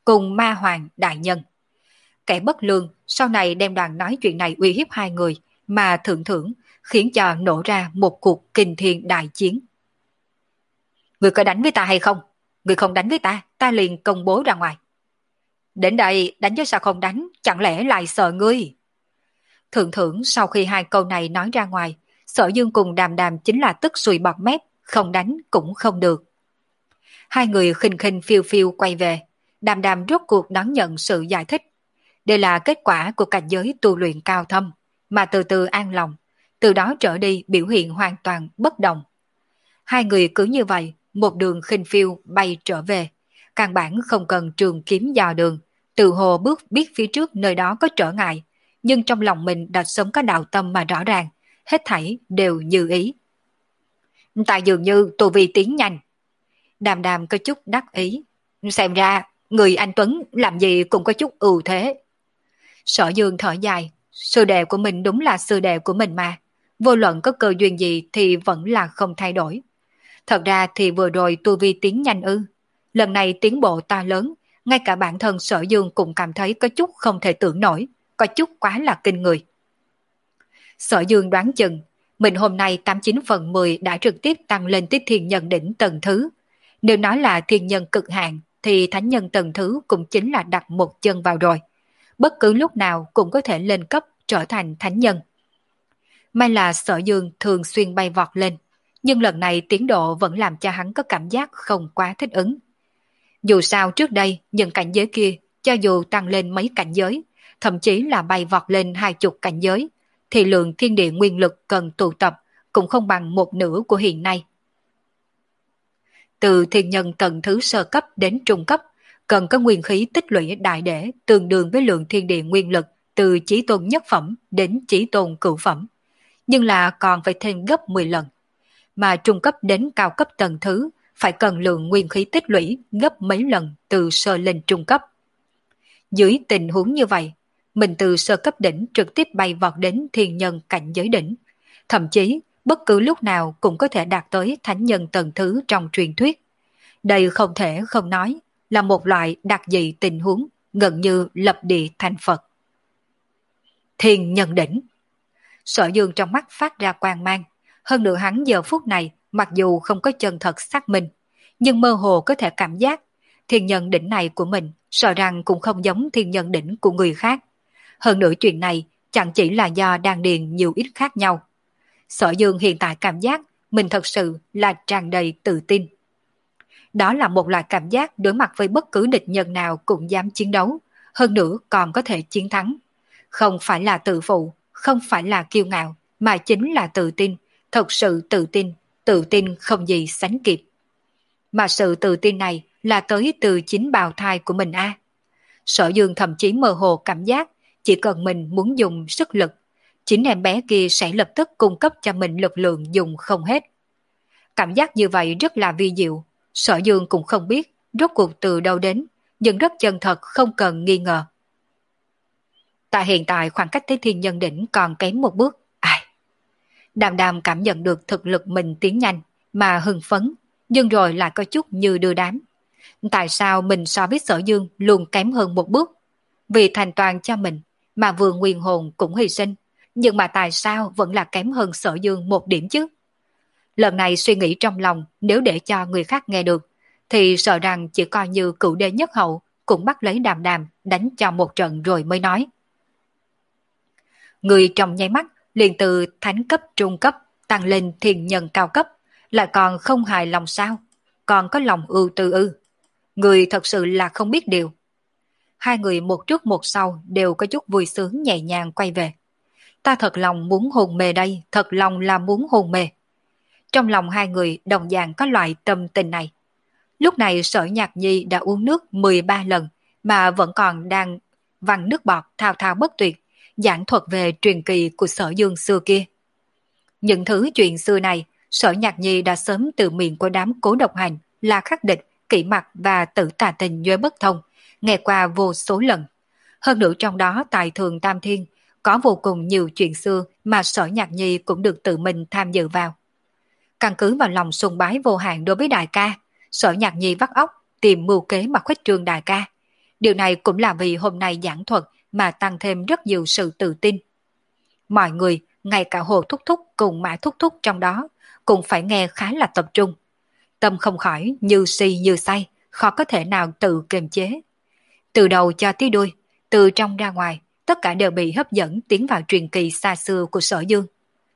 cùng ma hoàng đại nhân. Kẻ bất lương sau này đem đoàn nói chuyện này uy hiếp hai người mà thượng thưởng, khiến cho nổ ra một cuộc kinh thiên đại chiến. Người có đánh với ta hay không? Người không đánh với ta, ta liền công bố ra ngoài. Đến đây đánh chứ sao không đánh, chẳng lẽ lại sợ ngươi? Thượng thưởng sau khi hai câu này nói ra ngoài, Sở Dương cùng Đàm Đàm chính là tức sùi bọt mép, không đánh cũng không được. Hai người khinh khinh phiêu phiêu quay về, Đàm Đàm rốt cuộc đón nhận sự giải thích. Đây là kết quả của cảnh giới tu luyện cao thâm, mà từ từ an lòng, từ đó trở đi biểu hiện hoàn toàn bất đồng. Hai người cứ như vậy, một đường khinh phiêu bay trở về, căn bản không cần trường kiếm dò đường, từ hồ bước biết phía trước nơi đó có trở ngại, nhưng trong lòng mình đã sớm có đạo tâm mà rõ ràng, hết thảy đều như ý. Tại dường như tu vi tiến nhanh. Đàm Đàm có chút đắc ý, xem ra người anh Tuấn làm gì cũng có chút ưu thế. Sở Dương thở dài, sư đệ của mình đúng là sư đệ của mình mà, vô luận có cơ duyên gì thì vẫn là không thay đổi. Thật ra thì vừa rồi tu vi tiến nhanh ư, lần này tiến bộ to lớn, ngay cả bản thân Sở Dương cũng cảm thấy có chút không thể tưởng nổi, có chút quá là kinh người. Sở Dương đoán chừng, mình hôm nay tám mươi chín phần mười đã trực tiếp tăng lên tiếp thiên nhân đỉnh tầng thứ. Nếu nói là thiên nhân cực hạn, thì thánh nhân tầng thứ cũng chính là đặt một chân vào rồi. Bất cứ lúc nào cũng có thể lên cấp trở thành thánh nhân. May là Sở Dương thường xuyên bay vọt lên, nhưng lần này tiến độ vẫn làm cho hắn có cảm giác không quá thích ứng. Dù sao trước đây, những cảnh giới kia, cho dù tăng lên mấy cảnh giới, thậm chí là bay vọt lên hai chục cảnh giới, thì lượng thiên địa nguyên lực cần tụ tập cũng không bằng một nửa của hiện nay. Từ thiên nhân tầng thứ sơ cấp đến trung cấp, cần có nguyên khí tích lũy đại để tương đương với lượng thiên địa nguyên lực từ chí tôn nhất phẩm đến chí tôn cửu phẩm, nhưng là còn phải thêm gấp mười lần. Mà trung cấp đến cao cấp tầng thứ phải cần lượng nguyên khí tích lũy gấp mấy lần từ sơ lên trung cấp. Dưới tình huống như vậy, mình từ sơ cấp đỉnh trực tiếp bay vọt đến thiên nhân cảnh giới đỉnh, thậm chí bất cứ lúc nào cũng có thể đạt tới thánh nhân tầng thứ trong truyền thuyết. Đây không thể không nói là một loại đặc dị tình huống gần như lập địa thành Phật. Thiên nhân đỉnh. Sở Dương trong mắt phát ra quang mang, hơn nữa hắn giờ phút này mặc dù không có chân thật xác minh, nhưng mơ hồ có thể cảm giác thiên nhân đỉnh này của mình sợ rằng cũng không giống thiên nhân đỉnh của người khác. Hơn nữa chuyện này chẳng chỉ là do đan điền nhiều ít khác nhau. Sở Dương hiện tại cảm giác mình thật sự là tràn đầy tự tin. Đó là một loại cảm giác đối mặt với bất cứ địch nhân nào cũng dám chiến đấu, hơn nữa còn có thể chiến thắng. Không phải là tự phụ, không phải là kiêu ngạo, mà chính là tự tin, thật sự tự tin, tự tin không gì sánh kịp. Mà sự tự tin này là tới từ chính bào thai của mình a. À. Sở Dương thậm chí mơ hồ cảm giác chỉ cần mình muốn dùng sức lực, chính em bé kia sẽ lập tức cung cấp cho mình lực lượng dùng không hết. Cảm giác như vậy rất là vi diệu, Sở Dương cũng không biết rốt cuộc từ đâu đến, nhưng rất chân thật không cần nghi ngờ. Tại hiện tại khoảng cách tới thiên nhân đỉnh còn kém một bước, ai? Đàm Đàm cảm nhận được thực lực mình tiến nhanh mà hưng phấn, nhưng rồi lại có chút như đưa đám. Tại sao mình so với Sở Dương luôn kém hơn một bước? Vì thành toàn cho mình mà vừa nguyên hồn cũng hy sinh, nhưng mà tại sao vẫn là kém hơn Sở Dương một điểm chứ? Lần này suy nghĩ trong lòng nếu để cho người khác nghe được, thì sợ rằng chỉ coi như cựu đế nhất hậu cũng bắt lấy Đàm Đàm đánh cho một trận rồi mới nói. Người trong nháy mắt liền từ thánh cấp trung cấp tăng lên thiên nhân cao cấp, lại còn không hài lòng sao? Còn có lòng ưu tư ư? Người thật sự là không biết điều. Hai người một trước một sau đều có chút vui sướng nhẹ nhàng quay về. Ta thật lòng muốn hôn mê đây, thật lòng là muốn hôn mê. Trong lòng hai người đồng dạng có loại tâm tình này. Lúc này Sở Nhạc Nhi đã uống nước mười ba lần mà vẫn còn đang văng nước bọt thao thao bất tuyệt, giảng thuật về truyền kỳ của Sở Dương xưa kia. Những thứ chuyện xưa này, Sở Nhạc Nhi đã sớm từ miệng của đám Cố Độc Hành, La Khắc Địch, Kỷ Mặc và Tử Tà Tình Nhuế Bất Thông, nghe qua vô số lần. Hơn nữa trong đó tại Thường Tam Thiên, có vô cùng nhiều chuyện xưa mà Sở Nhạc Nhi cũng được tự mình tham dự vào. Căn cứ vào lòng sùng bái vô hạn đối với đại ca, Sở Nhạc Nhi vắt óc tìm mưu kế mà khuếch trương đại ca. Điều này cũng là vì hôm nay giảng thuật mà tăng thêm rất nhiều sự tự tin. Mọi người, ngay cả Hồ Thúc Thúc cùng Mã Thúc Thúc trong đó, cũng phải nghe khá là tập trung. Tâm không khỏi như si như say, khó có thể nào tự kiềm chế. Từ đầu cho tới đuôi, từ trong ra ngoài, tất cả đều bị hấp dẫn tiến vào truyền kỳ xa xưa của Sở Dương.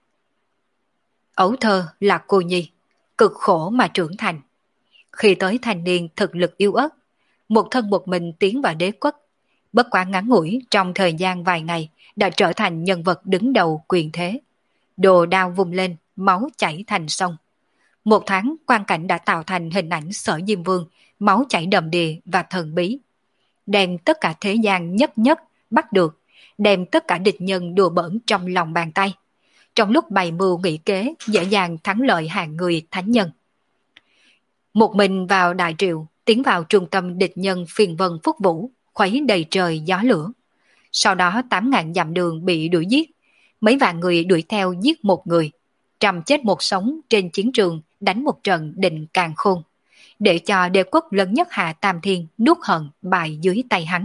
Ấu thơ là cô nhi, cực khổ mà trưởng thành. Khi tới thành niên thực lực yếu ớt, một thân một mình tiến vào đế quốc, bất quá ngắn ngủi trong thời gian vài ngày đã trở thành nhân vật đứng đầu quyền thế. Đồ đao vung lên, máu chảy thành sông. Một tháng quan cảnh đã tạo thành hình ảnh Sở Diêm Vương, máu chảy đầm đìa và thần bí. Đem tất cả thế gian nhất nhất bắt được, đem tất cả địch nhân đùa bỡn trong lòng bàn tay. Trong lúc bày mưu nghị kế, dễ dàng thắng lợi hàng người thánh nhân. Một mình vào đại triệu, tiến vào trung tâm địch nhân phiền vân phúc vũ, khuấy đầy trời gió lửa. Sau đó tám ngàn dặm đường bị đuổi giết, mấy vạn người đuổi theo giết một người, trăm chết một sống trên chiến trường đánh một trận định càn khôn, để cho đế quốc lớn nhất Hạ Tam Thiên nuốt hận bại dưới tay hắn.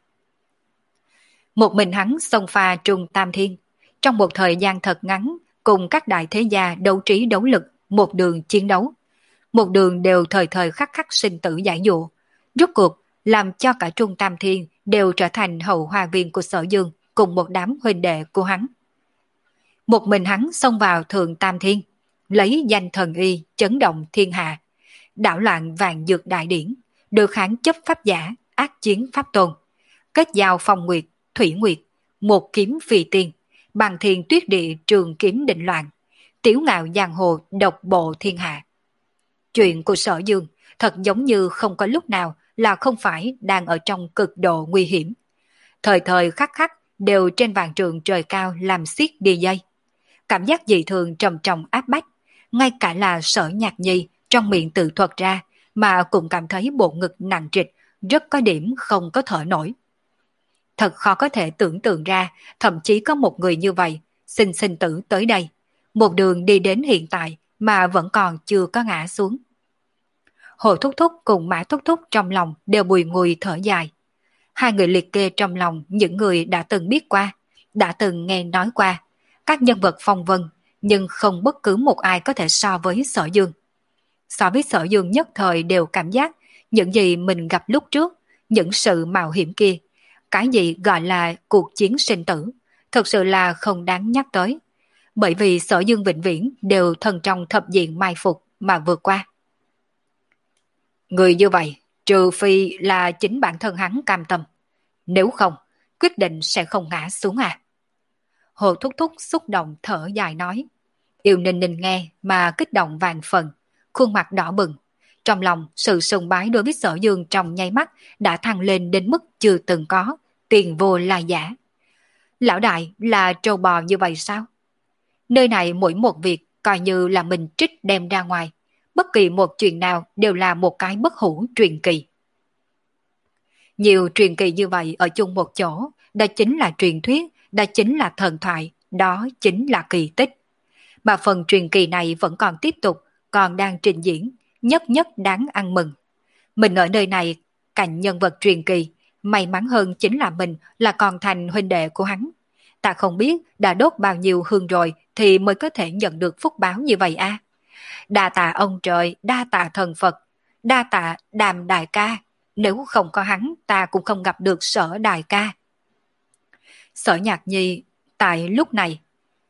Một mình hắn xông pha trung Tam Thiên, trong một thời gian thật ngắn cùng các đại thế gia đấu trí đấu lực, một đường chiến đấu. Một đường đều thời thời khắc khắc sinh tử giải dụ, rốt cuộc làm cho cả trung Tam Thiên đều trở thành hậu hoa viên của Sở Dương cùng một đám huynh đệ của hắn. Một mình hắn xông vào thượng Tam Thiên, lấy danh thần y chấn động thiên hạ, đảo loạn vạn dược đại điển, đối kháng chấp pháp giả, ác chiến pháp tôn, kết giao phong nguyệt, thủy nguyệt, một kiếm phi tiên, bằng thiên tuyết địa trường kiếm định loạn, tiểu ngạo giang hồ độc bộ thiên hạ. Chuyện của Sở Dương thật giống như không có lúc nào là không phải đang ở trong cực độ nguy hiểm. Thời thời khắc khắc đều trên vạn trường trời cao làm xiết đi dây. Cảm giác dị thường trầm trọng áp bách, ngay cả là Sở Nhạc Nhi trong miệng tự thuật ra mà cũng cảm thấy bộ ngực nặng trịch, rất có điểm không có thở nổi. Thật khó có thể tưởng tượng ra, thậm chí có một người như vậy, sinh sinh tử tới đây, một đường đi đến hiện tại mà vẫn còn chưa có ngã xuống. Hồ Thúc Thúc cùng Mã Thúc Thúc trong lòng đều bùi ngùi thở dài. Hai người liệt kê trong lòng những người đã từng biết qua, đã từng nghe nói qua, các nhân vật phong vân, nhưng không bất cứ một ai có thể so với Sở Dương. So với Sở Dương nhất thời đều cảm giác những gì mình gặp lúc trước, những sự mạo hiểm kia, cái gì gọi là cuộc chiến sinh tử, thực sự là không đáng nhắc tới. Bởi vì Sở Dương vĩnh viễn đều thân trong thập diện mai phục mà vượt qua. Người như vậy, trừ phi là chính bản thân hắn cam tâm. Nếu không, quyết định sẽ không ngã xuống à. Hồ Thúc Thúc xúc động thở dài nói. Yêu Ninh Ninh nghe mà kích động vàng phần, khuôn mặt đỏ bừng. Trong lòng sự sùng bái đối với Sở Dương trong nháy mắt đã thăng lên đến mức chưa từng có, tiền vô là giả. Lão đại là trâu bò như vậy sao? Nơi này mỗi một việc coi như là mình trích đem ra ngoài, bất kỳ một chuyện nào đều là một cái bất hủ truyền kỳ. Nhiều truyền kỳ như vậy ở chung một chỗ, đó chính là truyền thuyết, đó chính là thần thoại, đó chính là kỳ tích. Mà phần truyền kỳ này vẫn còn tiếp tục, còn đang trình diễn, nhất nhất đáng ăn mừng. Mình ở nơi này, cạnh nhân vật truyền kỳ, may mắn hơn chính là mình là còn thành huynh đệ của hắn. Ta không biết đã đốt bao nhiêu hương rồi thì mới có thể nhận được phúc báo như vậy a. À? Đa tạ ông trời, đa tạ thần Phật, đa tạ Đàm đại ca, nếu không có hắn ta cũng không gặp được Sở đại ca. Sở Nhạc Nhi tại lúc này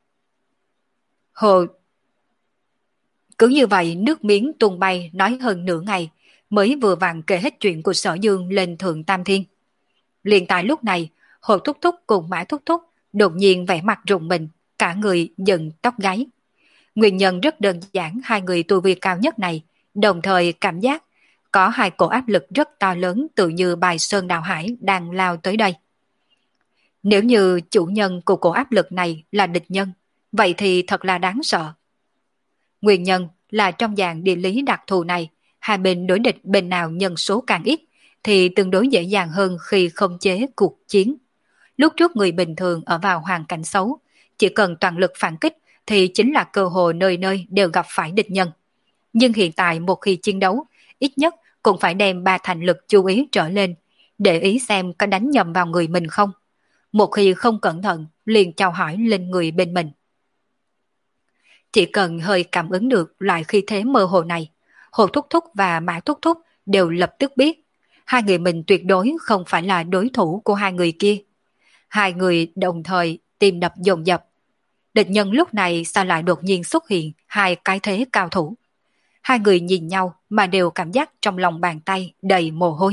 Hồ cứ như vậy nước miếng tuôn bay nói hơn nửa ngày mới vừa vặn kể hết chuyện của Sở Dương lên thượng Tam Thiên. Liền tại lúc này, Hồ Thúc Thúc cùng Mã Thúc Thúc đột nhiên vẻ mặt rùng mình, cả người dựng tóc gáy. Nguyên nhân rất đơn giản, hai người tu vi cao nhất này đồng thời cảm giác có hai cổ áp lực rất to lớn tự như bài sơn đào hải đang lao tới đây. Nếu như chủ nhân của cổ áp lực này là địch nhân, vậy thì thật là đáng sợ. Nguyên nhân là trong dạng địa lý đặc thù này, hai bên đối địch bên nào nhân số càng ít thì tương đối dễ dàng hơn khi khống chế cuộc chiến. Lúc trước người bình thường ở vào hoàn cảnh xấu, chỉ cần toàn lực phản kích thì chính là cơ hội nơi nơi đều gặp phải địch nhân. Nhưng hiện tại một khi chiến đấu, ít nhất cũng phải đem ba thành lực chú ý trở lên, để ý xem có đánh nhầm vào người mình không. Một khi không cẩn thận, liền chào hỏi lên người bên mình. Chỉ cần hơi cảm ứng được loại khí thế mơ hồ này, Hồ Thúc Thúc và Mã Thúc Thúc đều lập tức biết hai người mình tuyệt đối không phải là đối thủ của hai người kia. Hai người đồng thời tim đập dồn dập. Địch nhân lúc này sao lại đột nhiên xuất hiện hai cái thế cao thủ. Hai người nhìn nhau mà đều cảm giác trong lòng bàn tay đầy mồ hôi.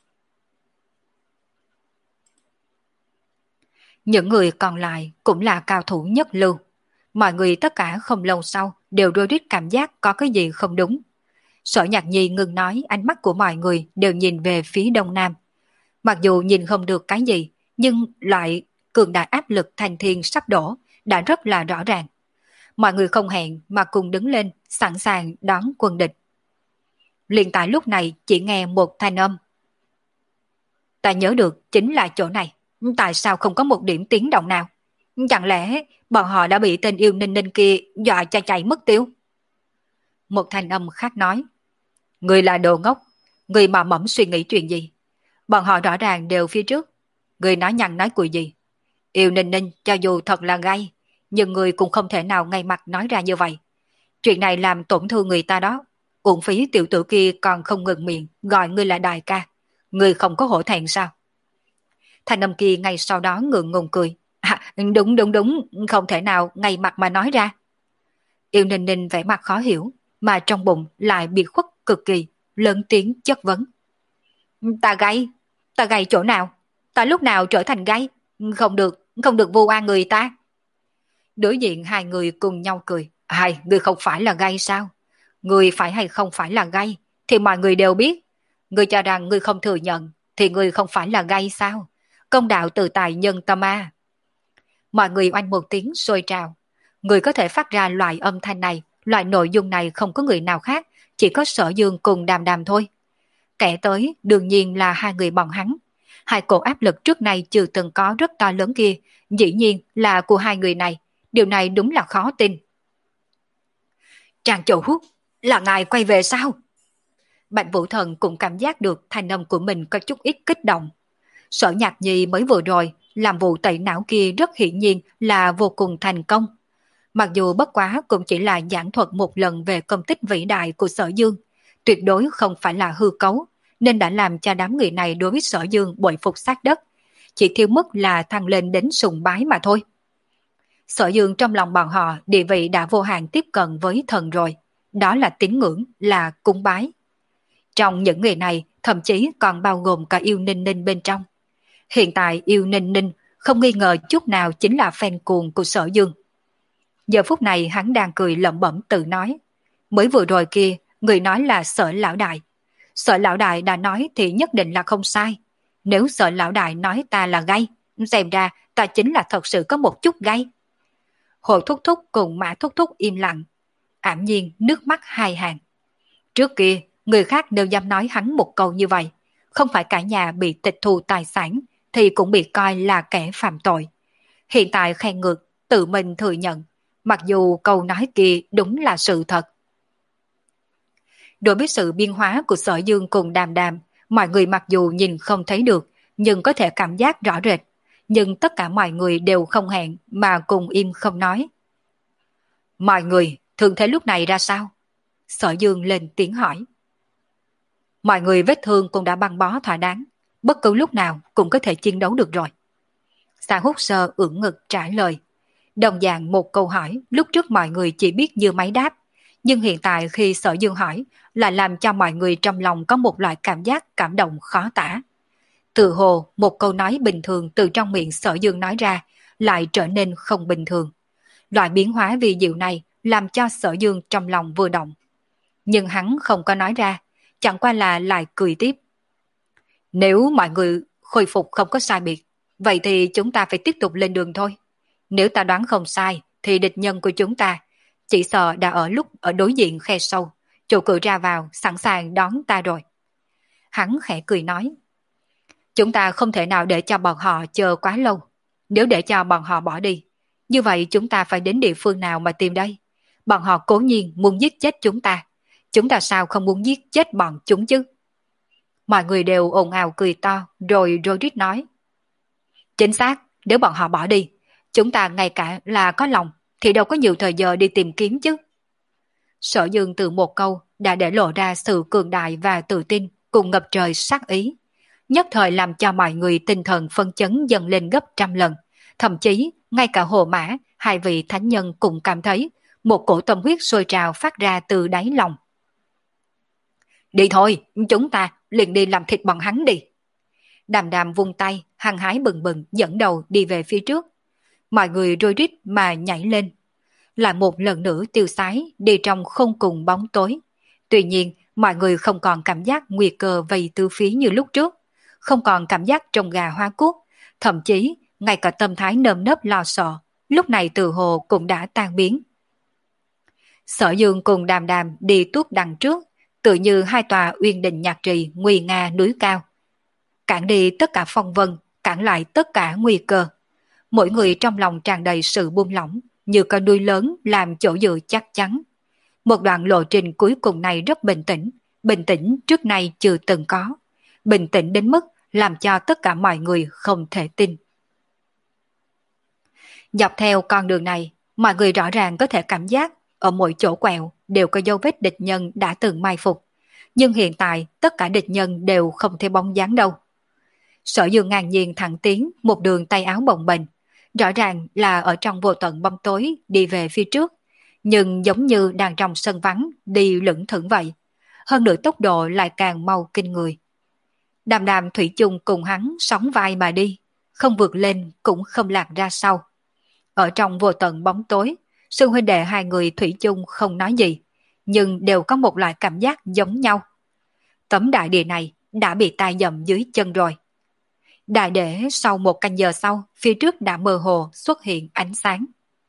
Những người còn lại cũng là cao thủ nhất lưu. Mọi người tất cả không lâu sau đều đôi đít cảm giác có cái gì không đúng. Sở Nhạc Nhi ngừng nói, ánh mắt của mọi người đều nhìn về phía đông nam. Mặc dù nhìn không được cái gì, nhưng loại cường đại áp lực thành thiên sắp đổ đã rất là rõ ràng. Mọi người không hẹn mà cùng đứng lên, sẵn sàng đón quân địch. Liền tại lúc này chỉ nghe một thanh âm. Ta nhớ được chính là chỗ này. Tại sao không có một điểm tiếng động nào? Chẳng lẽ bọn họ đã bị tên yêu ninh ninh kia dọa cho chạy mất tiêu? Một thanh âm khác nói. Người là đồ ngốc. Người mà mẫm suy nghĩ chuyện gì? Bọn họ rõ ràng đều phía trước. Người nói nhăn nói cười gì? Yêu ninh ninh cho dù thật là gay, nhưng người cũng không thể nào ngay mặt nói ra như vậy. Chuyện này làm tổn thương người ta đó. Uổng phí tiểu tử kia còn không ngừng miệng gọi ngươi là đại ca. Người không có hổ thẹn sao? Thanh âm kia ngay sau đó ngượng ngùng cười. À, đúng đúng đúng, không thể nào ngay mặt mà nói ra. Yêu Ninh Ninh vẻ mặt khó hiểu, mà trong bụng lại bị khuất cực kỳ, lớn tiếng chất vấn. Ta gay? Ta gay chỗ nào? Ta lúc nào trở thành gay? Không được, không được vu oan người ta. Đối diện hai người cùng nhau cười. Hai, người không phải là gay sao? Người phải hay không phải là gay thì mọi người đều biết. Người cho rằng người không thừa nhận thì người không phải là gay sao? Công đạo từ tài nhân tâm a. Mọi người oanh một tiếng sôi trào. Người có thể phát ra loại âm thanh này, loại nội dung này không có người nào khác, chỉ có Sở Dương cùng Đàm Đàm thôi. Kẻ tới đương nhiên là hai người bọn hắn. Hai cổ áp lực trước nay chưa từng có rất to lớn kia, dĩ nhiên là của hai người này. Điều này đúng là khó tin. Trang Chủ Hút, là ngài quay về sao? Bạch Vũ Thần cũng cảm giác được thanh âm của mình có chút ít kích động. Sở Nhạc Nhi mới vừa rồi làm vụ tẩy não kia rất hiển nhiên là vô cùng thành công. Mặc dù bất quá cũng chỉ là giảng thuật một lần về công tích vĩ đại của Sở Dương, tuyệt đối không phải là hư cấu, nên đã làm cho đám người này đối với Sở Dương bội phục sát đất, chỉ thiếu mức là thăng lên đến sùng bái mà thôi. Sở Dương trong lòng bọn họ địa vị đã vô hạn tiếp cận với thần rồi, đó là tín ngưỡng, là cúng bái. Trong những người này thậm chí còn bao gồm cả yêu ninh ninh bên trong. Hiện tại yêu ninh ninh không nghi ngờ chút nào chính là fan cuồng của Sở Dương. Giờ phút này hắn đang cười lẩm bẩm tự nói. Mới vừa rồi kia, người nói là Sở Lão Đại. Sở Lão Đại đã nói thì nhất định là không sai. Nếu Sở Lão Đại nói ta là gay, xem ra ta chính là thật sự có một chút gay. Hồ Thúc Thúc cùng Mã Thúc Thúc im lặng. Ảm nhiên nước mắt hai hàng. Trước kia, người khác đều dám nói hắn một câu như vậy. Không phải cả nhà bị tịch thu tài sản, thì cũng bị coi là kẻ phạm tội. Hiện tại khen ngược, tự mình thừa nhận, mặc dù câu nói kia đúng là sự thật. Đối với sự biên hóa của Sở Dương cùng Đàm Đàm, mọi người mặc dù nhìn không thấy được, nhưng có thể cảm giác rõ rệt. Nhưng tất cả mọi người đều không hẹn mà cùng im không nói. Mọi người, thường thế lúc này ra sao? Sở Dương lên tiếng hỏi. Mọi người vết thương cũng đã băng bó thỏa đáng, bất cứ lúc nào cũng có thể chiến đấu được rồi. Sa Hút Sơ ưỡn ngực trả lời. Đồng dạng một câu hỏi lúc trước mọi người chỉ biết như máy đáp, nhưng hiện tại khi Sở Dương hỏi là làm cho mọi người trong lòng có một loại cảm giác cảm động khó tả. Từ hồ một câu nói bình thường từ trong miệng Sở Dương nói ra lại trở nên không bình thường. Loại biến hóa vi diệu này làm cho Sở Dương trong lòng vừa động. Nhưng hắn không có nói ra, chẳng qua là lại cười tiếp. Nếu mọi người khôi phục không có sai biệt, vậy thì chúng ta phải tiếp tục lên đường thôi. Nếu ta đoán không sai, thì địch nhân của chúng ta chỉ sợ đã ở lúc ở đối diện khe sâu, chỗ cửa ra vào sẵn sàng đón ta rồi. Hắn khẽ cười nói. Chúng ta không thể nào để cho bọn họ chờ quá lâu. Nếu để cho bọn họ bỏ đi, như vậy chúng ta phải đến địa phương nào mà tìm đây? Bọn họ cố nhiên muốn giết chết chúng ta. Chúng ta sao không muốn giết chết bọn chúng chứ? Mọi người đều ồn ào cười to, rồi rối rít nói. Chính xác, nếu bọn họ bỏ đi, chúng ta ngay cả là có lòng, thì đâu có nhiều thời giờ đi tìm kiếm chứ. Sở Dương từ một câu đã để lộ ra sự cường đại và tự tin cùng ngập trời sát ý. Nhất thời làm cho mọi người tinh thần phân chấn dần lên gấp trăm lần. Thậm chí, ngay cả Hồ Mã, hai vị thánh nhân cũng cảm thấy một cổ tâm huyết sôi trào phát ra từ đáy lòng. Đi thôi, chúng ta liền đi làm thịt bọn hắn đi. Đàm Đàm vung tay, hăng hái bừng bừng dẫn đầu đi về phía trước. Mọi người rối rít mà nhảy lên. Lại một lần nữa tiêu sái đi trong không cùng bóng tối. Tuy nhiên, mọi người không còn cảm giác nguy cơ vây từ phía như lúc trước. Không còn cảm giác trông gà hoa cút. Thậm chí, ngay cả tâm thái nơm nớp lo sợ, lúc này từ hồ cũng đã tan biến. Sở Dương cùng Đàm Đàm đi tuốt đằng trước, tự như hai tòa uyên đình nhạc trì nguy nga núi cao. Cản đi tất cả phong vân, cản lại tất cả nguy cơ. Mỗi người trong lòng tràn đầy sự buông lỏng, như con đuôi lớn làm chỗ dựa chắc chắn. Một đoạn lộ trình cuối cùng này rất bình tĩnh, bình tĩnh trước nay chưa từng có. Bình tĩnh đến mức làm cho tất cả mọi người không thể tin. Dọc theo con đường này, mọi người rõ ràng có thể cảm giác ở mỗi chỗ quẹo đều có dấu vết địch nhân đã từng mai phục. Nhưng hiện tại tất cả địch nhân đều không thấy bóng dáng đâu. Sở Dương ngang nhiên thẳng tiến một đường tay áo bồng bềnh, rõ ràng là ở trong vô tận bóng tối đi về phía trước, nhưng giống như đang trong sân vắng đi lững thững vậy. Hơn nữa tốc độ lại càng mau kinh người. Đàm Đàm thủy chung cùng hắn sóng vai mà đi, không vượt lên cũng không lạc ra sau. Ở trong vô tận bóng tối, sư huynh đệ hai người thủy chung không nói gì, nhưng đều có một loại cảm giác giống nhau. Tấm đại địa này đã bị tai dầm dưới chân rồi. Đại để sau một canh giờ sau, phía trước đã mơ hồ xuất hiện ánh sáng.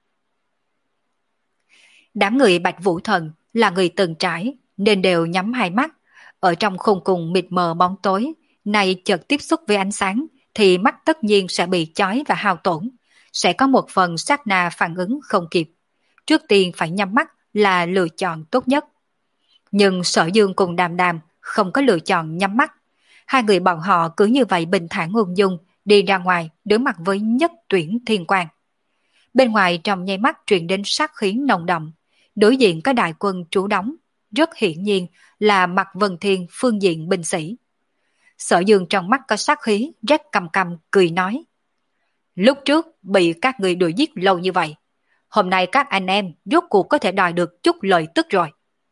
Đám người Bạch Vũ Thần là người từng trải, nên đều nhắm hai mắt. Ở trong khung cùng mịt mờ bóng tối, này chợt tiếp xúc với ánh sáng, thì mắt tất nhiên sẽ bị chói và hao tổn. Sẽ có một phần sát na phản ứng không kịp. Trước tiên phải nhắm mắt là lựa chọn tốt nhất. Nhưng Sở Dương cùng Đàm Đàm không có lựa chọn nhắm mắt. Hai người bọn họ cứ như vậy bình thản ung dung đi ra ngoài đối mặt với nhất tuyển thiên quang. Bên ngoài trong nháy mắt truyền đến sát khí nồng đậm, đối diện có đại quân trú đóng, rất hiển nhiên là Mạc Vân Thiên phương diện binh sĩ. Sở Dương trong mắt có sát khí, rét căm căm cười nói. Lúc trước bị các người đuổi giết lâu như vậy, hôm nay các anh em rốt cuộc có thể đòi được chút lợi tức rồi.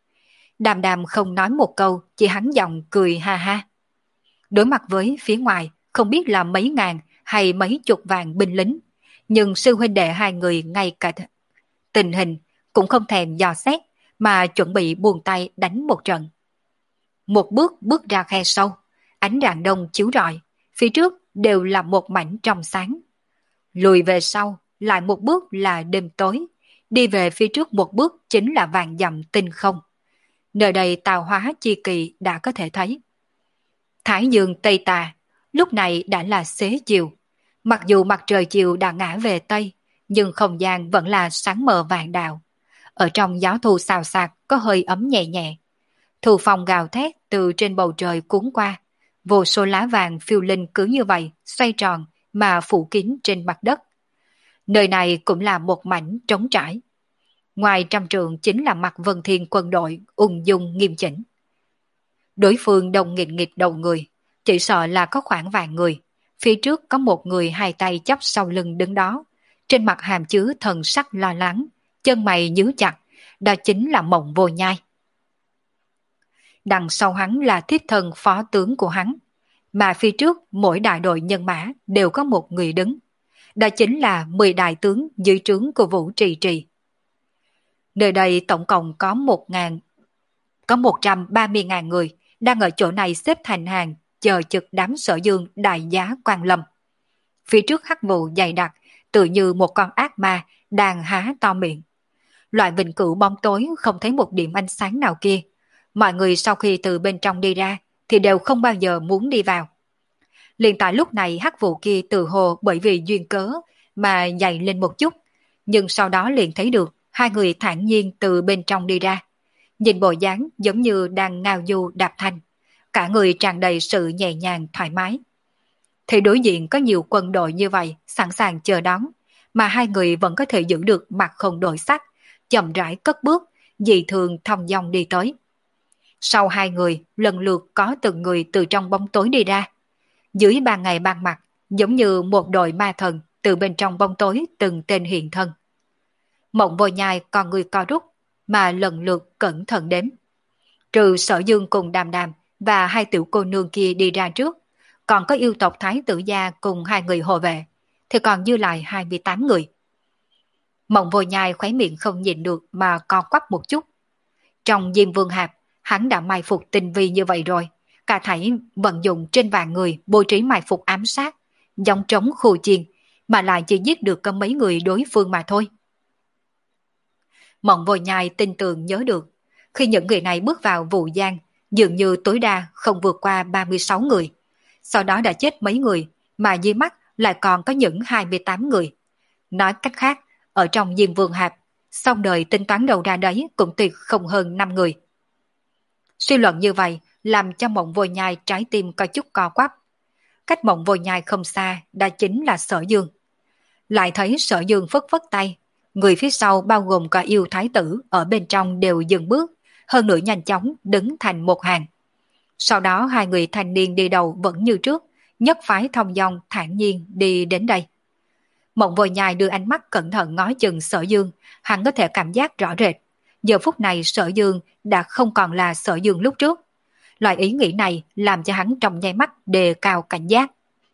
Đàm Đàm không nói một câu, chỉ hắn giọng cười ha ha. Đối mặt với phía ngoài, không biết là mấy ngàn hay mấy chục vạn binh lính, nhưng sư huynh đệ hai người ngay cả tình hình cũng không thèm dò xét, mà chuẩn bị buông tay đánh một trận. Một bước bước ra khe sâu, ánh rạng đông chiếu rọi, phía trước đều là một mảnh trong sáng. Lùi về sau, lại một bước là đêm tối, đi về phía trước một bước chính là vàng dặm tinh không. Nơi đây tào hóa chi kỳ đã có thể thấy. Thái dương Tây Tà, lúc này đã là xế chiều. Mặc dù mặt trời chiều đã ngã về Tây, nhưng không gian vẫn là sáng mờ vàng đạo. Ở trong gió thu xào xạc có hơi ấm nhẹ nhẹ. Thu phong gào thét từ trên bầu trời cuốn qua. Vô số lá vàng phiêu linh cứ như vậy, xoay tròn mà phủ kín trên mặt đất. Nơi này cũng là một mảnh trống trải. Ngoài trăm trượng chính là Mạc Vân Thiên quân đội ung dung nghiêm chỉnh. Đối phương đông nghịch nghịch đầu người, chỉ sợ là có khoảng vài người. Phía trước có một người hai tay chắp sau lưng đứng đó, trên mặt hàm chứa thần sắc lo lắng, chân mày nhíu chặt, đó chính là Mộng Vô Nhai. Đằng sau hắn là thiết thần phó tướng của hắn, mà phía trước mỗi đại đội nhân mã đều có một người đứng. Đó chính là mười đại tướng dưới trướng của Vũ Trì Trì. Nơi đây tổng cộng có một ngàn, có một trăm ba mươi ngàn người đang ở chỗ này xếp thành hàng chờ trực đám Sở Dương đại giá quan lâm. Phía trước hắc vụ dày đặc, tự như một con ác ma đang há to miệng. Loại vĩnh cửu bóng tối không thấy một điểm ánh sáng nào kia. Mọi người sau khi từ bên trong đi ra thì đều không bao giờ muốn đi vào. Liền tại lúc này hắc vụ kia tự hồ bởi vì duyên cớ mà dày lên một chút, nhưng sau đó liền thấy được hai người thản nhiên từ bên trong đi ra. Nhìn bộ dáng giống như đang ngao du đạp thanh, cả người tràn đầy sự nhẹ nhàng thoải mái. Thì đối diện có nhiều quân đội như vậy sẵn sàng chờ đón, mà hai người vẫn có thể giữ được mặt không đổi sắc, chậm rãi cất bước, dị thường thong dong đi tới. Sau hai người, lần lượt có từng người từ trong bóng tối đi ra. Dưới ban ngày ban mặt, giống như một đội ma thần từ bên trong bóng tối từng tên hiện thân. Mộng Vô Nhai còn người co rút, mà lần lượt cẩn thận đếm. Trừ Sở Dương cùng Đàm Đàm và hai tiểu cô nương kia đi ra trước, còn có yêu tộc Thái tử gia cùng hai người hộ vệ, thì còn dư lại hai mươi tám người. Mộng Vô Nhai khóe miệng không nhịn được mà co quắp một chút. Trong Diêm Vương Hạp, hắn đã mai phục tinh vi như vậy rồi, cả thảy vận dụng trên vạn người bố trí mai phục ám sát, giống trống khu chiên, mà lại chỉ giết được có mấy người đối phương mà thôi. Mộng Vô Nhai tin tưởng nhớ được, khi những người này bước vào Vũ Giang, dường như tối đa không vượt qua ba mươi sáu người. Sau đó đã chết mấy người, mà dưới mắt lại còn có những hai mươi tám người. Nói cách khác, ở trong Diêm Vương Hạp, xong đời tính toán đầu ra đấy cũng tuyệt không hơn năm người. Suy luận như vậy làm cho Mộng Vô Nhai trái tim có chút co quắp. Cách Mộng Vô Nhai không xa đã chính là Sở Dương. Lại thấy Sở Dương phất phất tay, người phía sau bao gồm cả yêu thái tử ở bên trong đều dừng bước, hơn nữa nhanh chóng đứng thành một hàng. Sau đó hai người thanh niên đi đầu vẫn như trước, nhất phái thông dong thản nhiên đi đến đây. Mộng Vô Nhai đưa ánh mắt cẩn thận ngó chừng Sở Dương, hắn có thể cảm giác rõ rệt. Giờ phút này Sở Dương đã không còn là Sở Dương lúc trước. Loại ý nghĩ này làm cho hắn trong nháy mắt đề cao cảnh giác.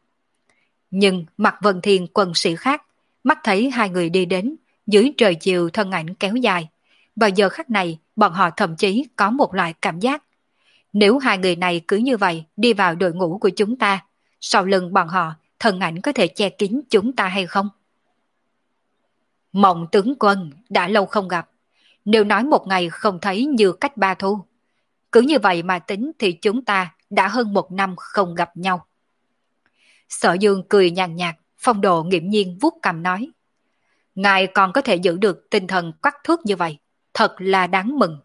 Nhưng mặt Vân Thiên quân sĩ khác, mắt thấy hai người đi đến, dưới trời chiều thân ảnh kéo dài. Vào giờ khắc này, bọn họ thậm chí có một loại cảm giác. Nếu hai người này cứ như vậy đi vào đội ngũ của chúng ta, sau lưng bọn họ, thân ảnh có thể che kín chúng ta hay không? Mộng tướng quân, đã lâu không gặp. Nếu nói một ngày không thấy như cách ba thu, cứ như vậy mà tính thì chúng ta đã hơn một năm không gặp nhau. Sở Dương cười nhàn nhạt, phong độ nghiễm nhiên vuốt cằm nói. Ngài còn có thể giữ được tinh thần quắc thước như vậy, thật là đáng mừng.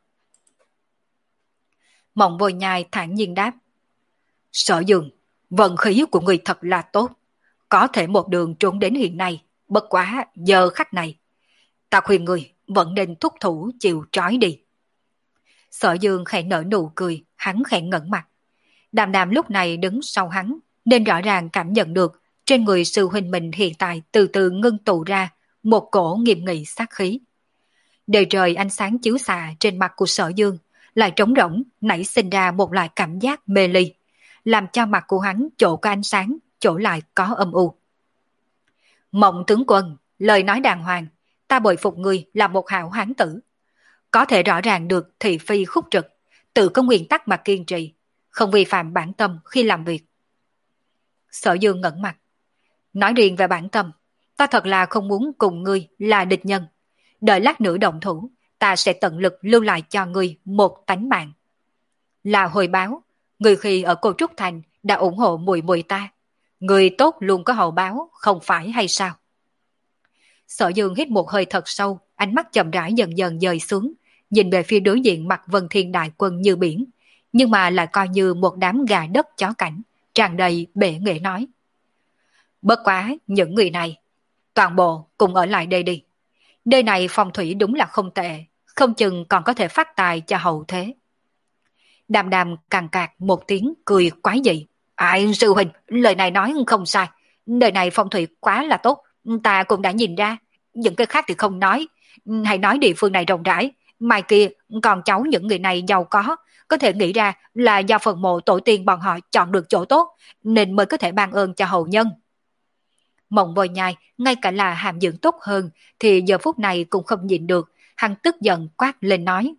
Mộng Vô Nhai thản nhiên đáp. Sở Dương, vận khí của người thật là tốt, có thể một đường trốn đến hiện nay, bất quá giờ khắc này. Ta khuyên người vẫn nên thúc thủ chịu trói đi. Sở Dương khẽ nở nụ cười, hắn khẽ ngẩng mặt. Đàm Đàm lúc này đứng sau hắn, nên rõ ràng cảm nhận được trên người sư huynh mình hiện tại từ từ ngưng tụ ra một cổ nghiêm nghị sát khí. Đời trời ánh sáng chiếu xạ trên mặt của Sở Dương lại trống rỗng nảy sinh ra một loại cảm giác mê ly, làm cho mặt của hắn chỗ có ánh sáng, chỗ lại có âm u. Mộng tướng quân, lời nói đàng hoàng, ta bội phục người là một hảo hán tử. Có thể rõ ràng được thị phi khúc trực, tự có nguyên tắc mà kiên trì, không vi phạm bản tâm khi làm việc. Sở Dương ngẩn mặt. Nói riêng về bản tâm, ta thật là không muốn cùng ngươi là địch nhân. Đợi lát nữa động thủ, ta sẽ tận lực lưu lại cho ngươi một tánh mạng. Là hồi báo, người khi ở Cô Trúc Thành đã ủng hộ mùi mùi ta. Người tốt luôn có hậu báo, không phải hay sao? Sở Dương hít một hơi thật sâu, ánh mắt chậm rãi dần dần dời xuống, nhìn về phía đối diện mặt Vân Thiên đại quân như biển, nhưng mà lại coi như một đám gà đất chó cảnh, tràn đầy bể nghệ nói. Bất quá những người này, toàn bộ cùng ở lại đây đi. Nơi này phong thủy đúng là không tệ, không chừng còn có thể phát tài cho hậu thế. Đàm Đàm càng cạc một tiếng cười quái dị. Ai sư huynh, lời này nói không sai. Nơi này phong thủy quá là tốt, ta cũng đã nhìn ra. Những cái khác thì không nói. Hãy nói địa phương này rộng rãi. Mai kia, còn cháu những người này giàu có, có thể nghĩ ra là do phần mộ tổ tiên bọn họ chọn được chỗ tốt, nên mới có thể ban ơn cho hậu nhân. Mộng Vô Nhai, ngay cả là hàm dưỡng tốt hơn, thì giờ phút này cũng không nhịn được, hắn tức giận quát lên nói.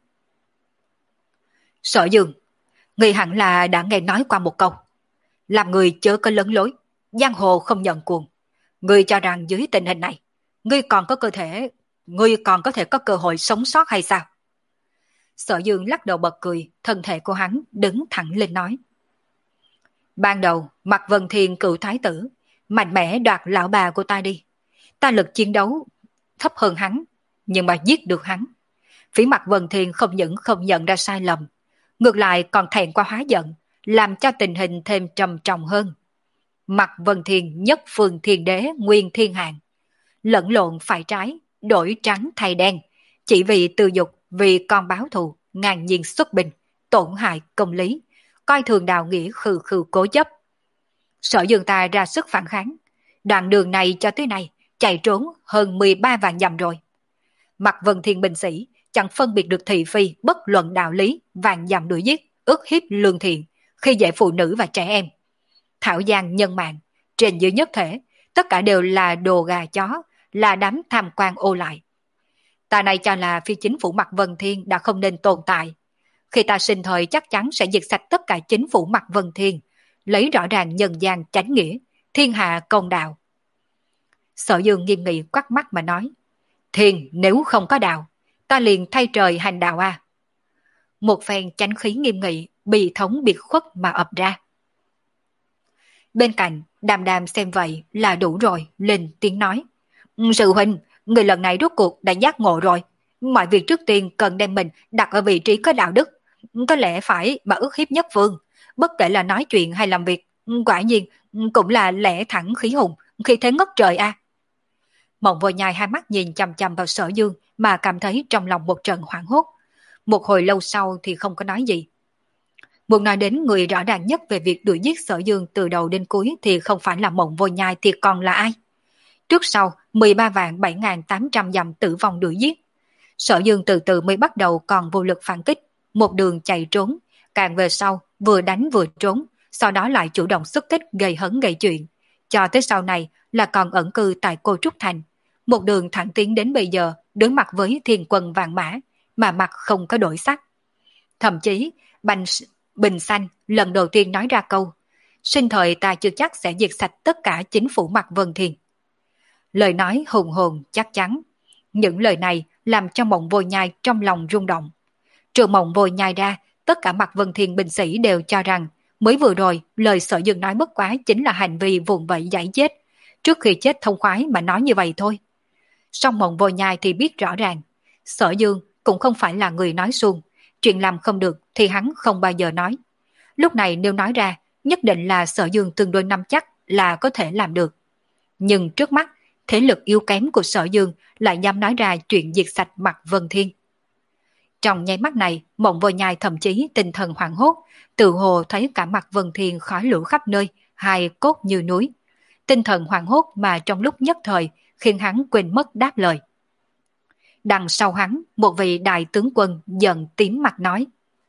Sở Dương, người hẳn là đã nghe nói qua một câu. Làm người chớ có lấn lối, giang hồ không nhận cuồng. Ngươi cho rằng dưới tình hình này, ngươi còn có cơ thể, ngươi còn có thể có cơ hội sống sót hay sao? Sở Dương lắc đầu bật cười, thân thể của hắn đứng thẳng lên nói. Ban đầu, mặt Vân Thiên cựu thái tử, mạnh mẽ đoạt lão bà của ta đi. Ta lực chiến đấu thấp hơn hắn, nhưng mà giết được hắn. Phía mặt Vân Thiên không những không nhận ra sai lầm, ngược lại còn thẹn qua hóa giận, làm cho tình hình thêm trầm trọng hơn. Mạc Vân Thiên nhất phương thiên đế nguyên thiên hạng, lẫn lộn phải trái, đổi trắng thay đen, chỉ vì tư dục, vì con báo thù, ngang nhiên xuất binh, tổn hại công lý, coi thường đạo nghĩa khư khư cố chấp. Sở Dương ta ra sức phản kháng, đoạn đường này cho tới nay chạy trốn hơn mười ba vạn dặm rồi. Mạc Vân Thiên binh sĩ chẳng phân biệt được thị phi bất luận đạo lý, vạn dặm đuổi giết, ức hiếp lương thiện, khi dễ phụ nữ và trẻ em. Thảo giang nhân mạng, trên dưới nhất thể, tất cả đều là đồ gà chó, là đám tham quan ô lại. Ta này cho là phi chính phủ Mạc Vân Thiên đã không nên tồn tại. Khi ta sinh thời chắc chắn sẽ diệt sạch tất cả chính phủ Mạc Vân Thiên, lấy rõ ràng nhân gian chánh nghĩa, thiên hạ công đạo. Sở Dương nghiêm nghị quắt mắt mà nói, thiên nếu không có đạo, ta liền thay trời hành đạo à. Một phen chánh khí nghiêm nghị, bị thống biệt khuất mà ập ra. Bên cạnh, Đàm Đàm xem vậy là đủ rồi, lên tiếng nói, sư huynh, người lần này rốt cuộc đã giác ngộ rồi, mọi việc trước tiên cần đem mình đặt ở vị trí có đạo đức, có lẽ phải mà ức hiếp nhất phương, bất kể là nói chuyện hay làm việc, quả nhiên cũng là lẽ thẳng khí hùng, khi thế ngất trời a. À. Mộng Vô Nhai hai mắt nhìn chằm chằm vào Sở Dương mà cảm thấy trong lòng một trận hoảng hốt. Một hồi lâu sau thì không có nói gì. Muốn nói đến người rõ ràng nhất về việc đuổi giết Sở Dương từ đầu đến cuối thì không phải là Mộng Vô Nhai thì còn là ai? Trước sau mười ba vạn bảy nghìn tám trăm dặm tử vong đuổi giết. Sở Dương từ từ mới bắt đầu còn vô lực phản kích, một đường chạy trốn, càng về sau vừa đánh vừa trốn, sau đó lại chủ động xuất kích gây hấn gây chuyện, cho tới sau này là còn ẩn cư tại Cô Trúc Thành, một đường thẳng tiến đến bây giờ đối mặt với thiên quân vạn mã, mà mặt không có đổi sắc. Thậm chí, Bành, Bình Xanh lần đầu tiên nói ra câu, sinh thời ta chưa chắc sẽ diệt sạch tất cả chính phủ Mạc Vân Thiên. Lời nói hùng hồn chắc chắn. Những lời này làm cho Mộng Vô Nhai trong lòng rung động. Trừ Mộng Vô Nhai ra, tất cả Mạc Vân Thiên binh sĩ đều cho rằng mới vừa rồi lời Sở Dương nói bất quá chính là hành vi vùng vẫy giải chết, trước khi chết thông khoái mà nói như vậy thôi. Song Mộng Vô Nhai thì biết rõ ràng, Sở Dương cũng không phải là người nói suông, chuyện làm không được thì hắn không bao giờ nói. Lúc này nếu nói ra, nhất định là Sở Dương tương đối nắm chắc là có thể làm được. Nhưng trước mắt, thế lực yếu kém của Sở Dương lại dám nói ra chuyện diệt sạch Mạc Vân Thiên. Trong nháy mắt này, Mộng Vô Nhai thậm chí tinh thần hoảng hốt, tự hồ thấy cả Mạc Vân Thiên khói lửa khắp nơi, hai cốt như núi. Tinh thần hoảng hốt mà trong lúc nhất thời khiến hắn quên mất đáp lời. Đằng sau hắn, một vị đại tướng quân giận tím mặt nói,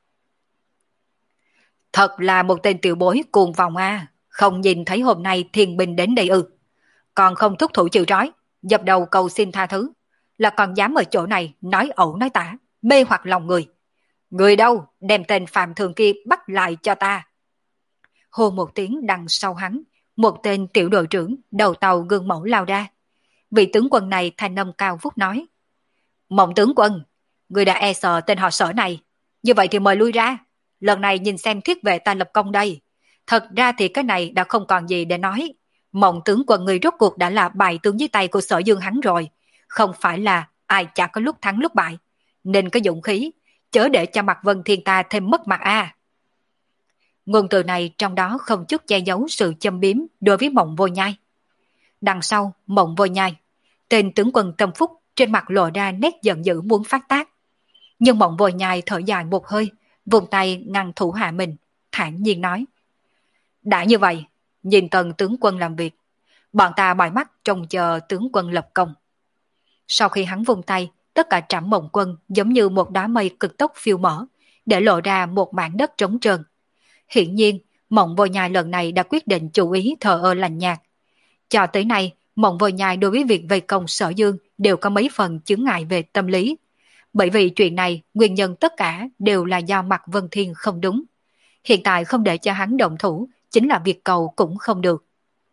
thật là một tên tiểu bối cuồng vọng a, không nhìn thấy hôm nay thiên binh đến đây ư? Còn không thúc thủ chịu trói, dập đầu cầu xin tha thứ, là còn dám ở chỗ này nói ẩu nói tả, mê hoặc lòng người. Người đâu, đem tên Phạm Thường kia bắt lại cho ta. Hô một tiếng đằng sau hắn, một tên tiểu đội trưởng đầu tàu gương mẫu lao ra. Vị tướng quân này thanh âm cao vút nói, Mộng tướng quân, người đã e sợ tên họ Sở này, như vậy thì mời lui ra, lần này nhìn xem thiết vệ ta lập công đây. Thật ra thì cái này đã không còn gì để nói. Mộng tướng quân người rốt cuộc đã là bài tướng dưới tay của Sở Dương hắn rồi, không phải là ai chả có lúc thắng lúc bại, nên có dũng khí, chớ để cho Mạc Vân Thiên ta thêm mất mặt a. À. Ngôn từ này trong đó không chút che giấu sự châm biếm đối với Mộng Vô Nhai. Đằng sau Mộng Vô Nhai, tên tướng quân Tâm Phúc trên mặt lộ ra nét giận dữ muốn phát tác. Nhưng Mộng Vô Nhai thở dài một hơi, vùng tay ngăn thủ hạ mình, thản nhiên nói, đã như vậy, nhìn Tần tướng quân làm việc, bọn ta mỏi mắt trông chờ tướng quân lập công. Sau khi hắn vùng tay, tất cả Trảm Mộng quân giống như một đám mây cực tốc phiêu mở, để lộ ra một mảng đất trống trơn. Hiển nhiên, Mộng Vô Nhai lần này đã quyết định chủ ý thờ ơ lành nhạt. Cho tới nay, Mộng Vô Nhai đối với việc vây công Sở Dương đều có mấy phần chướng ngại về tâm lý. Bởi vì chuyện này, nguyên nhân tất cả đều là do Mạc Vân Thiên không đúng. Hiện tại không để cho hắn động thủ, chính là việc cầu cũng không được.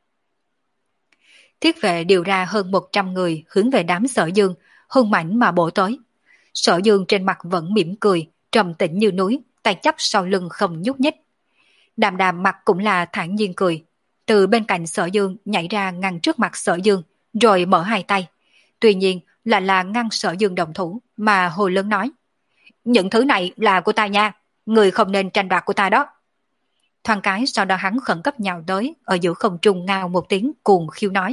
Thiết vệ điều ra hơn một trăm người hướng về đám Sở Dương, hung mãnh mà bổ tới. Sở Dương trên mặt vẫn mỉm cười, trầm tĩnh như núi, tay chắp sau lưng không nhúc nhích. Đàm Đàm mặt cũng là thản nhiên cười, từ bên cạnh Sở Dương nhảy ra ngăn trước mặt Sở Dương, rồi mở hai tay. Tuy nhiên là là ngăn Sở Dương đồng thủ, mà hồ lớn nói, những thứ này là của ta nha, người không nên tranh đoạt của ta đó. Thoáng cái sau đó hắn khẩn cấp nhào tới, ở giữa không trung ngao một tiếng cuồng khiêu nói.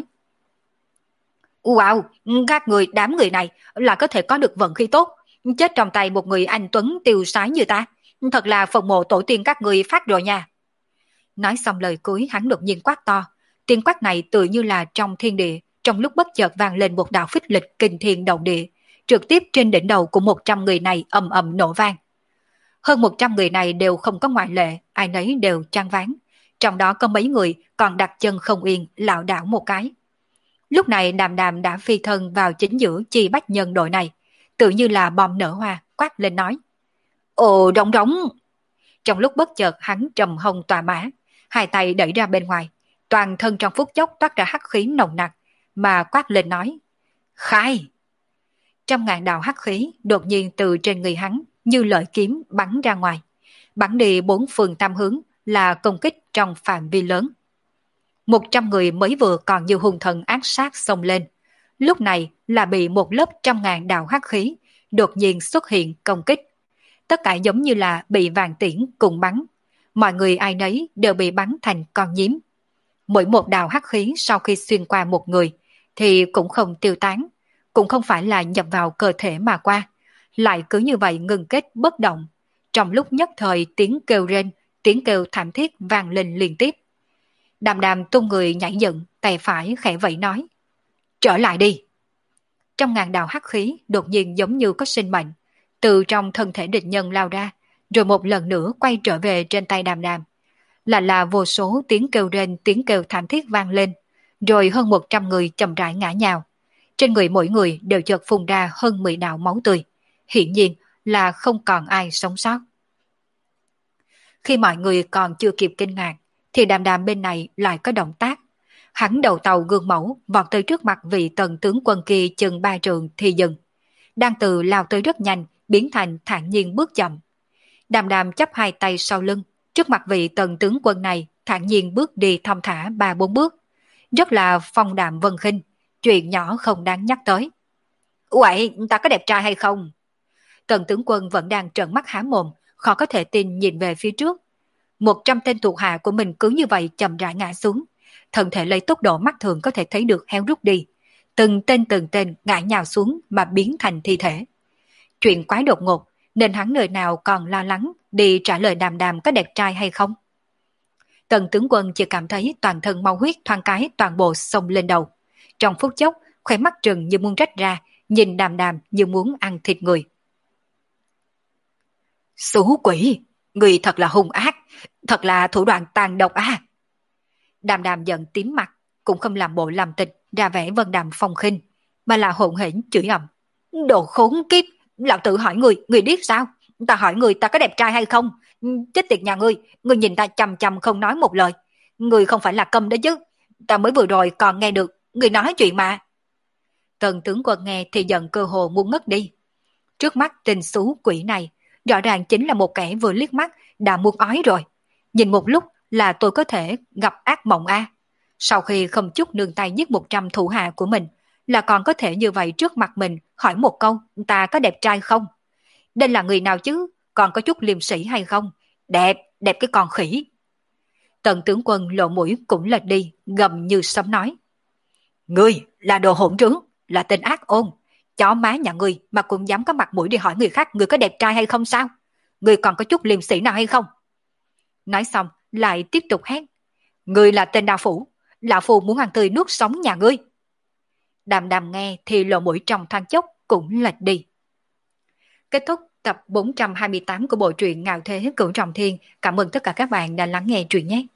Wow, các người đám người này là có thể có được vận khí tốt, chết trong tay một người anh tuấn tiêu sái như ta, thật là phần mộ tổ tiên các người phát rồi nha. Nói xong lời cuối hắn đột nhiên quát to, tiếng quát này tự như là trong thiên địa, trong lúc bất chợt vang lên một đạo phích lịch kinh thiên động địa, trực tiếp trên đỉnh đầu của một trăm người này ầm ầm nổ vang. Hơn một trăm người này đều không có ngoại lệ, ai nấy đều choáng váng, trong đó có mấy người còn đặt chân không yên, lảo đảo một cái. Lúc này Đàm Đàm đã phi thân vào chính giữa chi bách nhân đội này, tự như là bom nở hoa, quát lên nói. Ồ đóng đóng! Trong lúc bất chợt hắn trầm hông tòa mã, hai tay đẩy ra bên ngoài, toàn thân trong phút chốc toát ra hắc khí nồng nặc, mà quát lên nói. Khai! Trăm ngàn đạo hắc khí đột nhiên từ trên người hắn như lợi kiếm bắn ra ngoài, bắn đi bốn phương tam hướng là công kích trong phạm vi lớn. Một trăm người mới vừa còn như hung thần ác sát xông lên, lúc này là bị một lớp trăm ngàn đạo hắc khí đột nhiên xuất hiện công kích. Tất cả giống như là bị vàng tiễn cùng bắn, mọi người ai nấy đều bị bắn thành con nhím. Mỗi một đạo hắc khí sau khi xuyên qua một người thì cũng không tiêu tán, cũng không phải là nhập vào cơ thể mà qua, lại cứ như vậy ngừng kết bất động. Trong lúc nhất thời tiếng kêu rên, tiếng kêu thảm thiết vang lên liên tiếp. Đàm Đàm tung người nhảy dựng, tay phải khẽ vẫy nói. Trở lại đi! Trong ngàn đạo hắc khí đột nhiên giống như có sinh mệnh, từ trong thân thể địch nhân lao ra, rồi một lần nữa quay trở về trên tay Đàm Đàm. Là là vô số tiếng kêu rên, tiếng kêu thảm thiết vang lên, rồi hơn một trăm người chậm rãi ngã nhào. Trên người mỗi người đều chợt phun ra hơn mười đạo máu tươi, hiển nhiên là không còn ai sống sót. Khi mọi người còn chưa kịp kinh ngạc, thì Đàm Đàm bên này lại có động tác. Hắn đầu tàu gương mẫu vọt tới trước mặt vị tần tướng quân kia chừng ba trường thì dừng. Đang từ lao tới rất nhanh, biến thành thản nhiên bước chậm. Đàm Đàm chắp hai tay sau lưng, trước mặt vị tần tướng quân này thản nhiên bước đi thong thả ba bốn bước. Rất là phong đạm vân khinh, chuyện nhỏ không đáng nhắc tới. Uậy, ta có đẹp trai hay không? Tần tướng quân vẫn đang trợn mắt há mồm, khó có thể tin nhìn về phía trước. Một trăm tên thuộc hạ của mình cứ như vậy chậm rãi ngã xuống, thân thể lấy tốc độ mắt thường có thể thấy được héo rút đi, từng tên từng tên ngã nhào xuống mà biến thành thi thể. Chuyện quá đột ngột nên hắn nơi nào còn lo lắng đi trả lời Đàm Đàm có đẹp trai hay không. Tần tướng quân chỉ cảm thấy toàn thân mau huyết thoáng cái toàn bộ xông lên đầu, trong phút chốc khóe mắt trừng như muốn rách ra, nhìn Đàm Đàm như muốn ăn thịt người. Xú quỷ, người thật là hung ác, thật là thủ đoạn tàn độc à. Đàm Đàm giận tím mặt, cũng không làm bộ làm tịch ra vẻ vân đàm phong khinh, mà là hỗn hển chửi ầm. Đồ khốn kiếp, lão tử hỏi người, người điếc sao? Ta hỏi người ta có đẹp trai hay không? Chết tiệt nhà ngươi, ngươi nhìn ta chằm chằm không nói một lời. Ngươi không phải là câm đó chứ, ta mới vừa rồi còn nghe được, ngươi nói chuyện mà. Tần tướng quân nghe thì giận cơ hồ muốn ngất đi. Trước mắt tên xú quỷ này, rõ ràng chính là một kẻ vừa liếc mắt đã muốn ói rồi. Nhìn một lúc là tôi có thể gặp ác mộng a. Sau khi không chút nương tay giết một trăm thủ hạ của mình, là còn có thể như vậy trước mặt mình hỏi một câu ta có đẹp trai không? Đây là người nào chứ? Còn có chút liêm sĩ hay không? Đẹp, đẹp cái con khỉ. Tần tướng quân lộ mũi cũng lệch đi, gầm như sấm nói. Ngươi là đồ hỗn trướng, là tên ác ôn. Chó má nhà ngươi mà cũng dám có mặt mũi đi hỏi người khác ngươi có đẹp trai hay không sao? Ngươi còn có chút liêm sĩ nào hay không? Nói xong lại tiếp tục hét. Ngươi là tên đao phủ, lão phu muốn ăn tươi nuốt sống nhà ngươi. Đàm Đàm nghe thì lộ mũi trong thoáng chốc cũng lệch đi. Kết thúc tập bốn trăm hai mươi tám của bộ truyện Ngạo Thế Cửu Trọng Thiên. Cảm ơn tất cả các bạn đã lắng nghe truyện nhé.